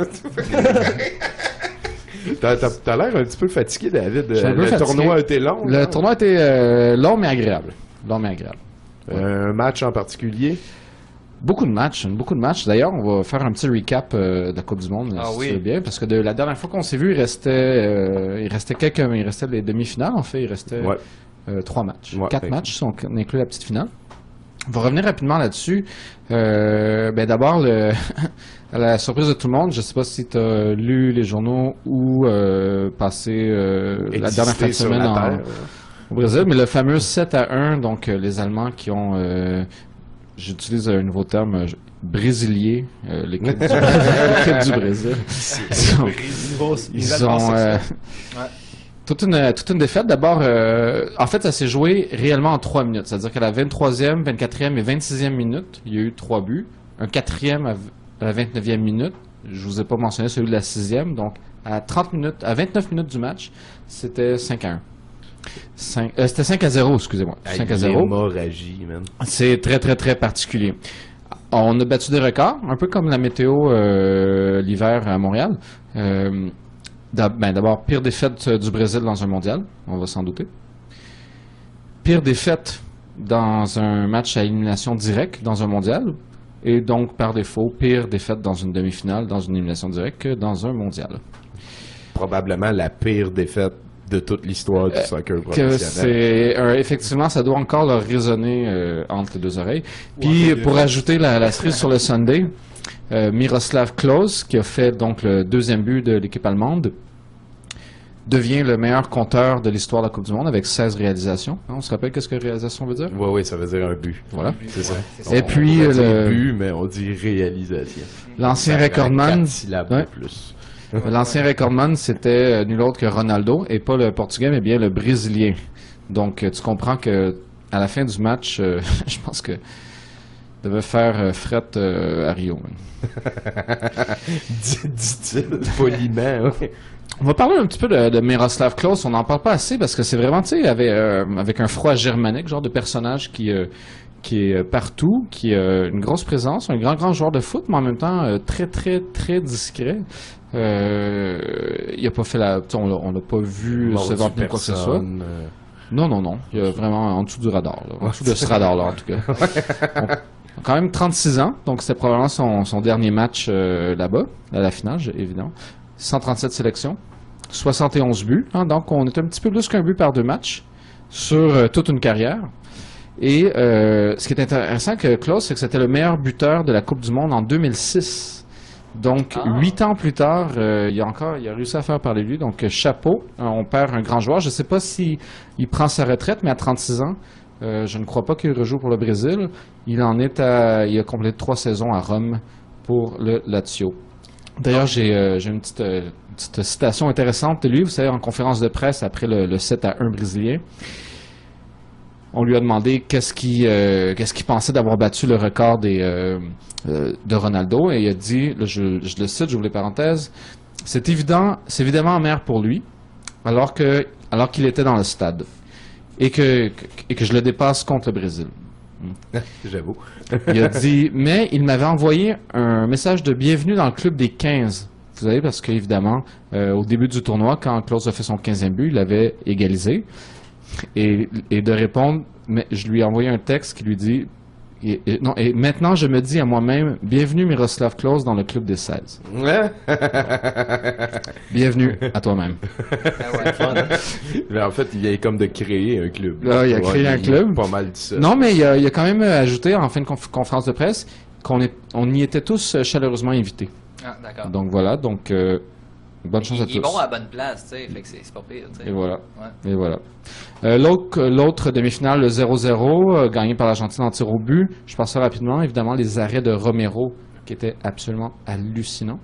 T'as l'air un petit peu fatigué, David. Le tournoi a été long. Le tournoi a été long, mais agréable. Un match en particulier? Beaucoup de matchs. D'ailleurs, on va faire un petit recap de la Coupe du Monde, si tu veux bien, parce que de la dernière fois qu'on s'est vu, il restait les demi-finales, en fait. Il restait 3 matchs. 4 matchs, si on inclut la petite finale. On va revenir rapidement là-dessus. D'abord, à la surprise de tout le monde, je ne sais pas si tu as lu les journaux ou passé la dernière fin de semaine au Brésil, mais le fameux 7-1, donc les Allemands qui ont, j'utilise un nouveau terme, brésilier, l'équipe du Brésil. Ils ont toute une défaite. D'abord, en fait, ça s'est joué réellement en 3 minutes. C'est-à-dire qu'à la 23e, 24e et 26e minute, il y a eu 3 buts. Un 4e à la 29e minute. Je vous ai pas mentionné celui de la 6e. Donc, à 29 minutes du match, c'était 5-1. C'était 5-0, excusez-moi. 5-0. L'hémorragie, man. C'est très, très, très particulier. On a battu des records, un peu comme la météo l'hiver à Montréal. D'abord, pire défaite du Brésil dans un mondial, on va s'en douter. Pire défaite dans un match à élimination directe dans un mondial. Et donc, par défaut, pire défaite dans une demi-finale, dans une élimination directe que dans un mondial. Probablement la pire défaite de toute l'histoire du soccer professionnel. Effectivement, ça doit encore leur résonner entre les deux oreilles. Puis, pour ajouter la cerise sur le sundae, Miroslav Klose, qui a fait donc le deuxième but de l'équipe allemande, devient le meilleur compteur de l'histoire de la Coupe du Monde avec 16 réalisations. On se rappelle qu'est-ce que réalisation veut dire? Oui, ça veut dire un but. Voilà. C'est ça. Et puis on dit but, mais on dit réalisation. L'ancien recordman. 4 syllabes de plus. L'ancien recordman, c'était nul autre que Ronaldo, et pas le Portugais, mais bien le Brésilien. Donc, tu comprends que à la fin du match, je pense que devait faire fret à Rio. Dit-il poliment. Oui. On va parler un petit peu de Miroslav Klose. On n'en parle pas assez parce que c'est vraiment, tu sais, avec un froid germanique, genre de personnage qui est partout, qui a une grosse présence, un grand joueur de foot, mais en même temps très discret. Il a pas fait on l'a pas vu se vanter quoi que ce soit. Non. Il est vraiment en dessous du radar, là. En dessous de ce radar-là, en tout cas. On a quand même 36 ans, donc c'était probablement son dernier match là-bas, à la finale, évidemment. 137 sélections, 71 buts, hein, donc on est un petit peu plus qu'un but par 2 matchs sur toute une carrière. Et ce qui est intéressant avec Klose, c'est que c'était le meilleur buteur de la Coupe du Monde en 2006. Donc, 8 ans plus tard, il a réussi à faire parler de lui. Donc, chapeau, on perd un grand joueur. Je ne sais pas s'il prend sa retraite, mais à 36 ans, je ne crois pas qu'il rejoue pour le Brésil. Il a complété 3 saisons à Rome pour le Lazio. D'ailleurs, j'ai une petite citation intéressante de lui. Vous savez, en conférence de presse après le 7-1 brésilien, on lui a demandé qu'est-ce qu'il pensait d'avoir battu le record de Ronaldo, et il a dit, là, je le cite, j'ouvre les parenthèses, c'est évidemment amer pour lui, alors qu'il était dans le stade, et que je le dépasse contre le Brésil. J'avoue. Il a dit, mais il m'avait envoyé un message de bienvenue dans le club des 15. Vous savez, parce qu'évidemment, au début du tournoi, quand Klose a fait son 15e but, il avait égalisé. Et de répondre, mais je lui ai envoyé un texte qui lui dit, et maintenant je me dis à moi-même, bienvenue Miroslav Klose dans le club des 16. Bienvenue à toi-même. Mais en fait, il vient comme de créer un club. Là, il a créé un club. Pas mal dit ça. Non, mais il a quand même ajouté en fin de conférence de presse qu'on y était tous chaleureusement invités. Ah, d'accord. Donc voilà, bonne chance à tous. Ils vont à la bonne place, tu sais, fait que c'est pas pire, tu sais. Et voilà. Ouais. Et voilà. L'autre demi-finale, le 0-0, gagné par l'Argentine en tir au but. Je passe ça rapidement. Évidemment, les arrêts de Romero, qui étaient absolument hallucinants.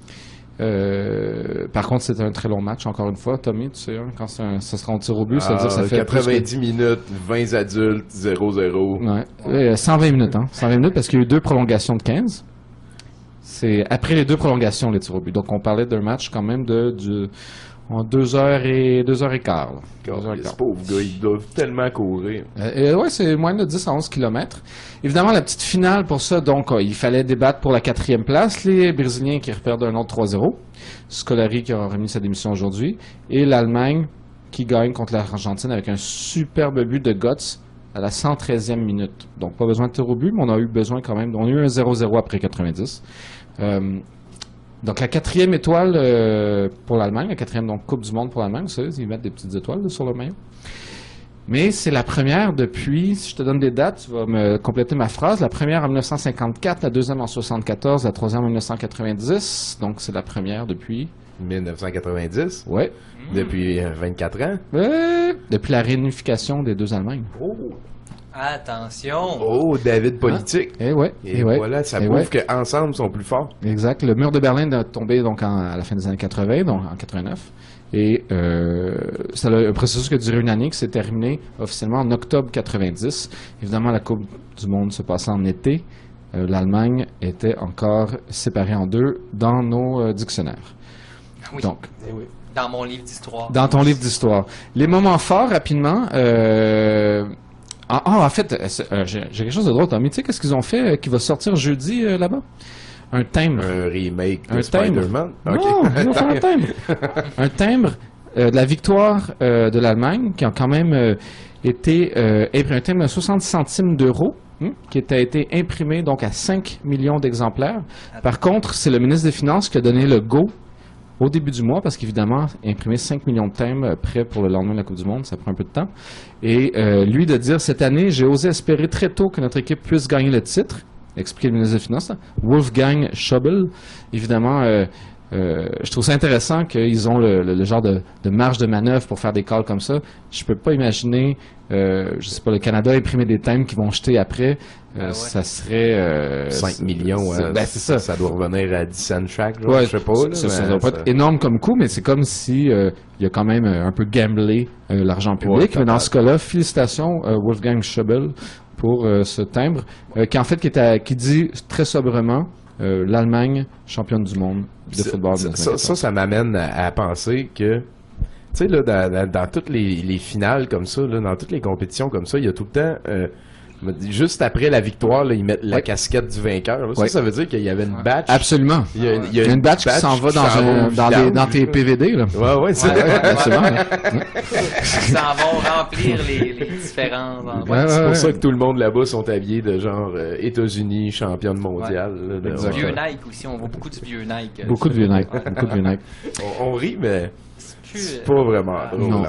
Par contre, c'était un très long match, encore une fois. Tommy, tu sais, hein, quand ça sera en tir au but, ça veut dire que ça fait 90 minutes, 20 adultes, 0-0. Ouais. 120 minutes, hein. 120 minutes parce qu'il y a eu 2 prolongations de 15. C'est après les 2 prolongations, les tirs au but. Donc, on parlait d'un match quand même en 2h15. Ce pauvre gars, ils doivent tellement courir. Ouais, c'est moins de 10 à 11 km. Évidemment, la petite finale pour ça, donc, il fallait débattre pour la 4e place. Les Brésiliens qui repèrent un autre 3-0. Scolari qui a remis sa démission aujourd'hui. Et l'Allemagne qui gagne contre l'Argentine avec un superbe but de Götze à la 113e minute. Donc, pas besoin de tir au but, mais on a eu besoin quand même. On a eu un 0-0 après 90. Donc, la 4e étoile pour l'Allemagne, la 4e donc, Coupe du Monde pour l'Allemagne, vous savez, ils mettent des petites étoiles là, sur le maillot. Mais c'est la première depuis, si je te donne des dates, tu vas me compléter ma phrase, la première en 1954, la 2e en 1974, la 3e en 1990, donc c'est la première depuis... 1990? Ouais. Depuis 24 ans? Depuis la réunification des 2 Allemagnes. Oh! Attention! Oh, David politique! Et voilà, ça prouve qu'ensemble, ils sont plus forts. Exact. Le mur de Berlin a tombé donc à la fin des années 80, donc en 89. Et c'est un processus qui a duré une année, qui s'est terminé officiellement en octobre 90. Évidemment, la Coupe du Monde se passait en été. L'Allemagne était encore séparée en 2 dans nos dictionnaires. Oui. Donc, dans mon livre d'histoire. Dans ton livre d'histoire. Les moments forts, rapidement. En fait, j'ai quelque chose de drôle, Tommy. Tu sais qu'est-ce qu'ils ont fait qui va sortir jeudi là-bas? Un timbre. Un remake de Spider-Man? Non, ils vont faire un timbre. Un timbre de la victoire de l'Allemagne, qui a quand même été un timbre de 60 centimes d'euros, qui a été imprimé donc à 5 millions d'exemplaires. Par contre, c'est le ministre des Finances qui a donné le go au début du mois, parce qu'évidemment, imprimer 5 millions de timbres prêts pour le lendemain de la Coupe du Monde, ça prend un peu de temps. Et lui de dire, cette année, j'ai osé espérer très tôt que notre équipe puisse gagner le titre. expliquer le ministre des Finances, là. Wolfgang Schäuble. Évidemment, je trouve ça intéressant qu'ils ont le genre de marge de manœuvre pour faire des calls comme ça. Je peux pas imaginer, je sais pas, le Canada imprimer des thèmes qu'ils vont jeter après. Ça serait 5 millions. c'est ça. Ça doit revenir à 10 cents chaque. Ouais, je sais pas. Ça doit pas être énorme comme coût, mais c'est comme si il y a quand même un peu gamblé l'argent public. Mais dans ce cas-là, félicitations Wolfgang Schäuble pour ce timbre, qui dit très sobrement l'Allemagne championne du monde de football. Ça m'amène à penser que, tu sais, là, dans toutes les finales comme ça, là, dans toutes les compétitions comme ça, il y a tout le temps, juste après la victoire, là, ils mettent la casquette du vainqueur. Là. Ça veut dire qu'il y avait une batch. Absolument. Il y a une batch qui s'en va dans tes PVD. Là. Ouais, c'est absolument. Ils s'en vont remplir les différents endroits. C'est pour ça que tout le monde là-bas sont habillés de genre États-Unis, championne mondiale. Du vieux Nike aussi, on voit beaucoup du vieux Nike. Beaucoup de vieux Nike. Beaucoup de vieux Nike. On rit, mais c'est pas vraiment drôle. Non.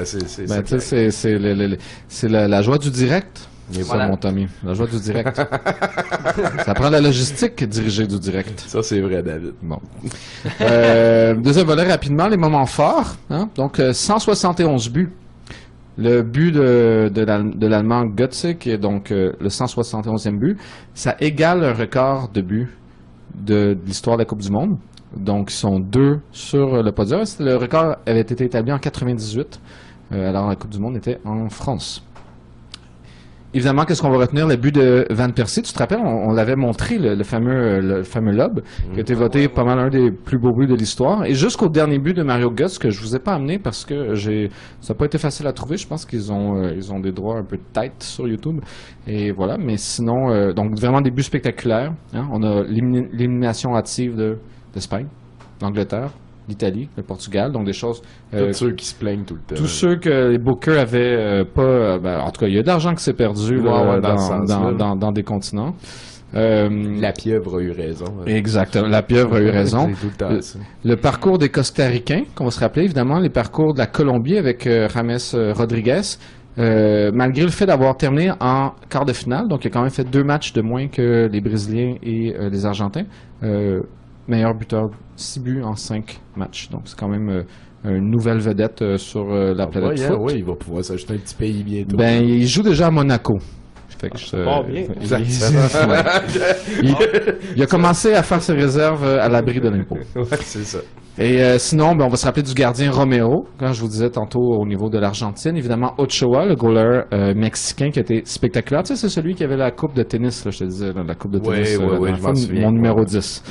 C'est la joie du direct. Et voilà, mon Tommy. La joie du direct. Ça prend la logistique dirigée du direct. Ça, c'est vrai, David. Bon. Deuxième volet, rapidement, les moments forts. Hein? Donc, 171 buts. Le but de l'Allemand Götze, qui est donc le 171e but, ça égale un record de buts de l'histoire de la Coupe du Monde. Donc, ils sont 2 sur le podium. Le record avait été établi en 98. Alors, la Coupe du Monde était en France. Évidemment, qu'est-ce qu'on va retenir? Le but de Van Persie. Tu te rappelles, on l'avait montré, le fameux lob, qui a été voté pas mal un des plus beaux buts de l'histoire. Et jusqu'au dernier but de Mario Götze, que je vous ai pas amené parce que ça n'a pas été facile à trouver. Je pense qu'ils ont des droits un peu tight sur YouTube. Et voilà. Mais sinon, donc vraiment des buts spectaculaires. Hein? On a l'élimination hâtive d'Espagne, d'Angleterre, l'Italie, le Portugal, donc des choses... tous ceux qui se plaignent tout le temps. Tous ceux que les bookers avaient pas... en tout cas, il y a de l'argent qui s'est perdu dans des continents. La pieuvre a eu raison. Exactement, la pieuvre a eu raison. Le parcours des Costa-Ricains, qu'on va se rappeler, évidemment, les parcours de la Colombie avec James Rodriguez, malgré le fait d'avoir terminé en quart de finale, donc il a quand même fait 2 matchs de moins que les Brésiliens et les Argentins. Meilleur buteur, 6 buts en 5 matchs. Donc, c'est quand même une nouvelle vedette sur la planète foot. Oui, il va pouvoir s'acheter un petit pays bientôt. Ben, il joue déjà à Monaco. Fait que bien. Il a commencé à faire ses réserves à l'abri de l'impôt. Ouais, c'est ça. Et sinon, on va se rappeler du gardien Romero, quand je vous disais tantôt au niveau de l'Argentine. Évidemment, Ochoa, le goaler mexicain qui a été spectaculaire. Tu sais, c'est celui qui avait la coupe de tennis, là, je te disais, la coupe de tennis. Mon numéro 10.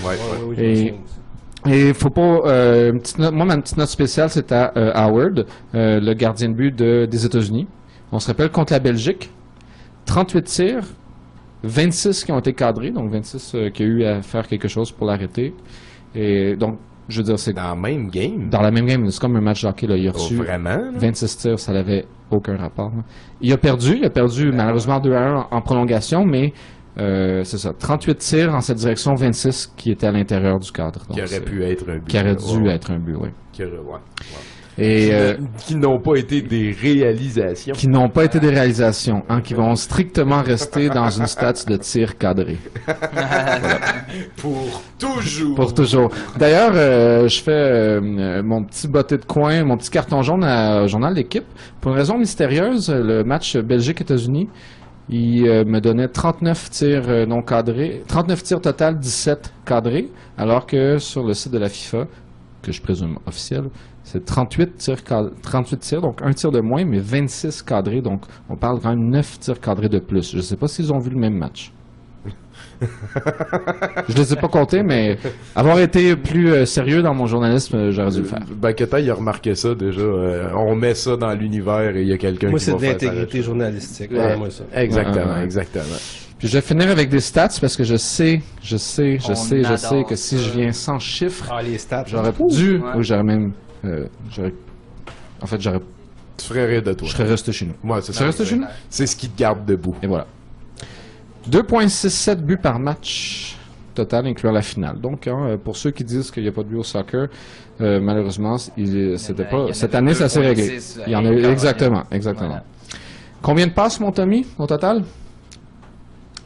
Et faut pas... moi, ma petite note spéciale, c'est à Howard, le gardien de but des États-Unis. On se rappelle contre la Belgique. 38 tirs, 26 qui ont été cadrés, donc 26 qui a eu à faire quelque chose pour l'arrêter. Et donc, je veux dire, c'est... Dans la même game? Dans la même game, c'est comme un match de hockey, là. Il a reçu vraiment? 26 tirs, ça n'avait aucun rapport. Là. Il a perdu malheureusement 2-1 en prolongation, mais c'est ça, 38 tirs en cette direction, 26 qui étaient à l'intérieur du cadre. Donc, qui aurait pu être un but. Qui aurait dû être un but, oui. Et qui n'ont pas été des réalisations. Qui n'ont pas été des réalisations, hein, qui vont strictement rester dans une stats de tir cadré. Voilà. Pour toujours. Pour toujours. D'ailleurs, je fais mon petit botté de coin, mon petit carton jaune au journal L'Équipe. Pour une raison mystérieuse, le match Belgique-États-Unis, il me donnait 39 tirs non cadrés, 39 tirs total, 17 cadrés, alors que sur le site de la FIFA, que je présume officiel, c'est 38 tirs, donc un tir de moins, mais 26 cadrés, donc on parle quand même 9 tirs cadrés de plus. Je ne sais pas s'ils ont vu le même match. Je ne les ai pas comptés, mais avoir été plus sérieux dans mon journalisme, j'aurais dû le faire. Baketa, il a remarqué ça déjà. On met ça dans l'univers et il y a quelqu'un qui va faire ça. Moi, c'est de l'intégrité journalistique. Moi, ça. Exactement. Puis je vais finir avec des stats parce que je sais que si je viens sans chiffres, j'aurais dû, ou j'aurais même... en fait, j'aurais... Tu ferais rire de toi. Je serais resté chez nous. Ouais, c'est ça. Resté chez nous? C'est ce qui te garde debout. Et voilà. 2,67 buts par match total, incluant la finale. Donc, pour ceux qui disent qu'il n'y a pas de but au soccer, malheureusement, c'était pas... Cette année, ça s'est réglé. Il y en a eu... Exactement. Voilà. Combien de passes, mon Tommy, au total?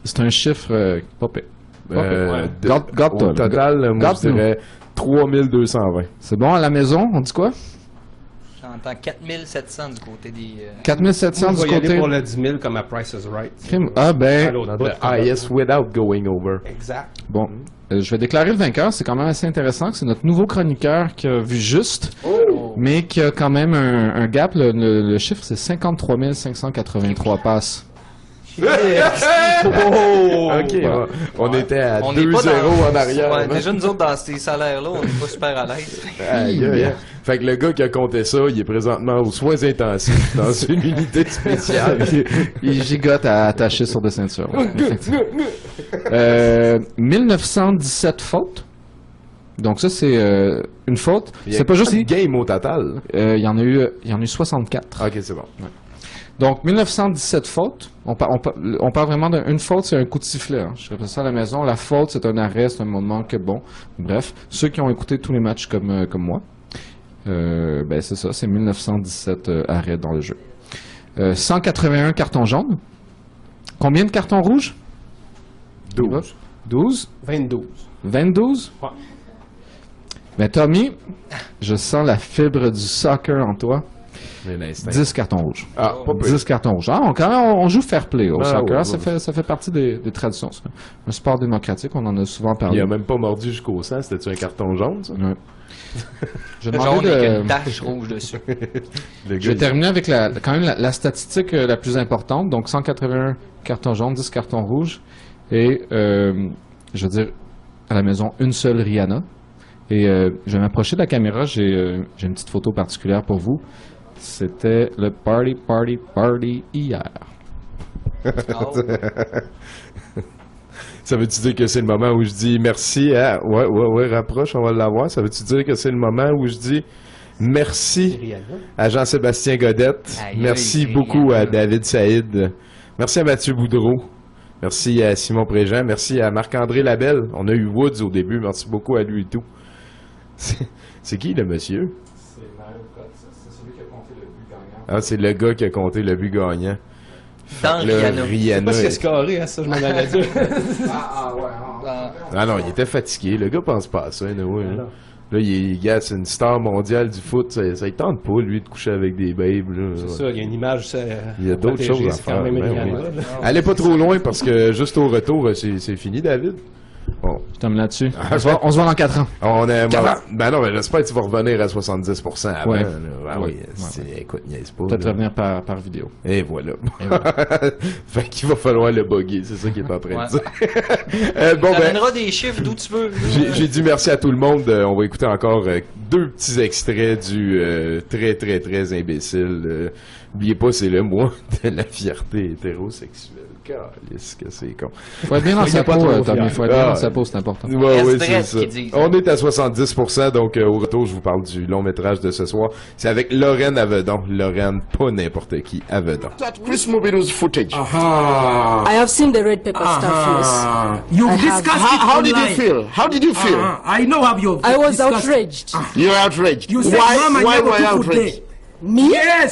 C'est un chiffre pas pire. Au total, moi, je dirais 3220. C'est bon à la maison, on dit quoi? J'entends 4700 du côté des... 4700 du côté... aller pour le 10 000 comme à Price is Right. Ah ben... Yes, without going over. Exact. Bon, je vais déclarer le vainqueur. C'est quand même assez intéressant. C'est notre nouveau chroniqueur qui a vu juste, mais qui a quand même un gap. Le chiffre, c'est 53 583 passes. OK, on était à 2-0 en arrière. Ouais, déjà, nous autres, dans ces salaires-là, on n'est pas super à l'aise. Fait que le gars qui a compté ça, il est présentement aux soins intensifs dans une unité spéciale. Il gigote à attacher sur des ceintures. 1917 fautes. Donc ça, c'est une faute. C'est pas juste... game au total. Il y en a eu 64. OK, c'est bon. Ouais. Donc, 1917 fautes. On parle vraiment d'une faute, c'est un coup de sifflet. Hein. Je répète ça à la maison. La faute, c'est un arrêt, c'est un moment que bon. Bref, ceux qui ont écouté tous les matchs comme moi, ben c'est ça, c'est 1917 arrêts dans le jeu. 181 cartons jaunes. Combien de cartons rouges? 12. 12? 22. 22? Ouais. Ben Tommy, je sens la fibre du soccer en toi. 10 cartons rouges. Ah, pas 10 cartons rouges. Ah, on joue fair play au soccer. Ouais, ça fait partie des traditions. C'est un sport démocratique, on en a souvent parlé. Il a même pas mordu jusqu'au sang. C'était-tu un carton jaune, ça? Ouais. Je jaune avec une tache rouge dessus. Je vais terminer avec quand même la statistique la plus importante. Donc, 181 cartons jaunes, 10 cartons rouges. Et, je veux dire, à la maison, une seule Rihanna. Et je vais m'approcher de la caméra. J'ai une petite photo particulière pour vous. C'était le party hier. Oh. Ça veut-tu dire que c'est le moment où je dis merci à... Ouais, rapproche, on va l'avoir. Ça veut-tu dire que c'est le moment où je dis merci à Jean-Sébastien Godette. Merci beaucoup à David Saïd. Merci à Mathieu Boudreau. Merci à Simon Préjean. Merci à Marc-André Labelle. On a eu Woods au début. Merci beaucoup à lui et tout. C'est qui le monsieur? Ah, c'est le gars qui a compté le but gagnant. Dans Rihanna. C'est pas ce carré, hein, ça, je m'en allais dire. Ah non, il était fatigué. Le gars pense pas à ça, anyway, hein. Là, c'est une star mondiale du foot. Ça ne tente pas, lui, de coucher avec des babes. C'est ça, il y a une image. Il y a d'autres choses à faire. Allez pas trop loin parce que juste au retour, c'est fini, David. Bon. Je tombe là-dessus. On se voit dans 4 ans. Ben non, mais j'espère que tu vas revenir à 70% avant. Ouais. Écoute, niaise pas. Peut-être revenir par vidéo. Et voilà. Fait qu'il va falloir le bugger, c'est ça qu'il est en train de dire. Bon, tu amèneras des chiffres d'où tu veux. J'ai dit merci à tout le monde. On va écouter encore 2 petits extraits du très, très, très imbécile. N'oubliez pas, c'est le mois de la fierté hétérosexuelle. Calisse que c'est con. Faut être bien dans sa peau, Tommy. Faut être bien dans sa peau, c'est important. Oui, c'est ça. On est à 70%, donc au retour, je vous parle du long métrage de ce soir. C'est avec Lorraine Avedon. Lorraine, pas n'importe qui, Avedon. That Chris Mobido's footage. I have seen the red pepper stuff, yes. You've discussed it. How did you feel? How did you feel? I know how you. I was outraged. You were outraged. You said, why were you outraged? Me?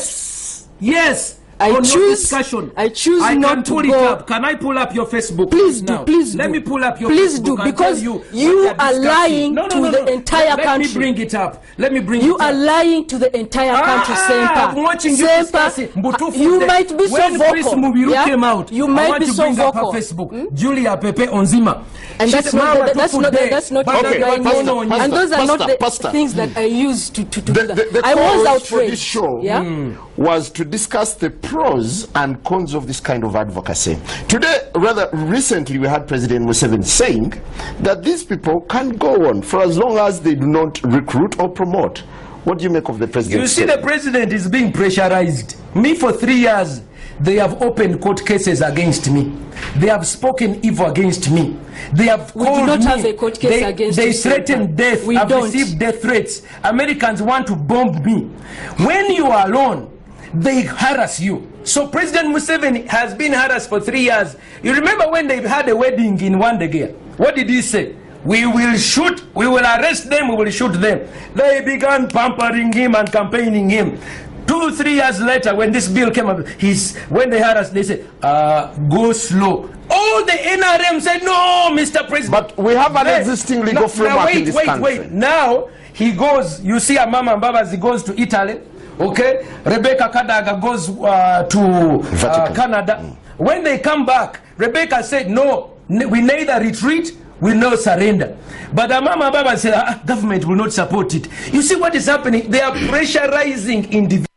Yes. I choose I not can to pull go. it up. Can I pull up your Facebook? Please now? do. Let me pull up your please Facebook. do, because you are lying to the entire country. Let me bring it up. Let me bring you it up. You are lying to the entire country, Sempa. I'm watching you discuss it. You might be so vocal. When Chris Mubiru came out, you might be so vocal. I want to bring up her Facebook. Julia Pepe Onzima. And that's not okay, and those are not the things that I use to do that. I was outraged. For this show was to discuss the pros and cons of this kind of advocacy. Today, rather recently, we had President Museveni saying that these people can go on for as long as they do not recruit or promote. What do you make of the president? You see, the president is being pressurized. Me, for 3 years, they have opened court cases against me. They have spoken evil against me. They have we called do not me. Have a court case against they threaten death. We I've don't. received death threats. Americans want to bomb me. When you are alone, they harass you. So President Museveni has been harassed for 3 years. You remember when they had a wedding in Wandegea? What did he say? We will shoot, we will arrest them, we will shoot them. They began pampering him and campaigning him. 2-3 years later, when this bill came up, when they had us, they said, go slow. All the NRM said, no, Mr. President. But we have an existing legal framework in this country. Wait. Now, he goes, you see Amama Mbabazi, he goes to Italy, okay? Rebecca Kadaga goes to Canada. When they come back, Rebecca said, no, we neither retreat, we no surrender. But Amama Mbabazi said, government will not support it. You see what is happening? They are pressurizing individuals.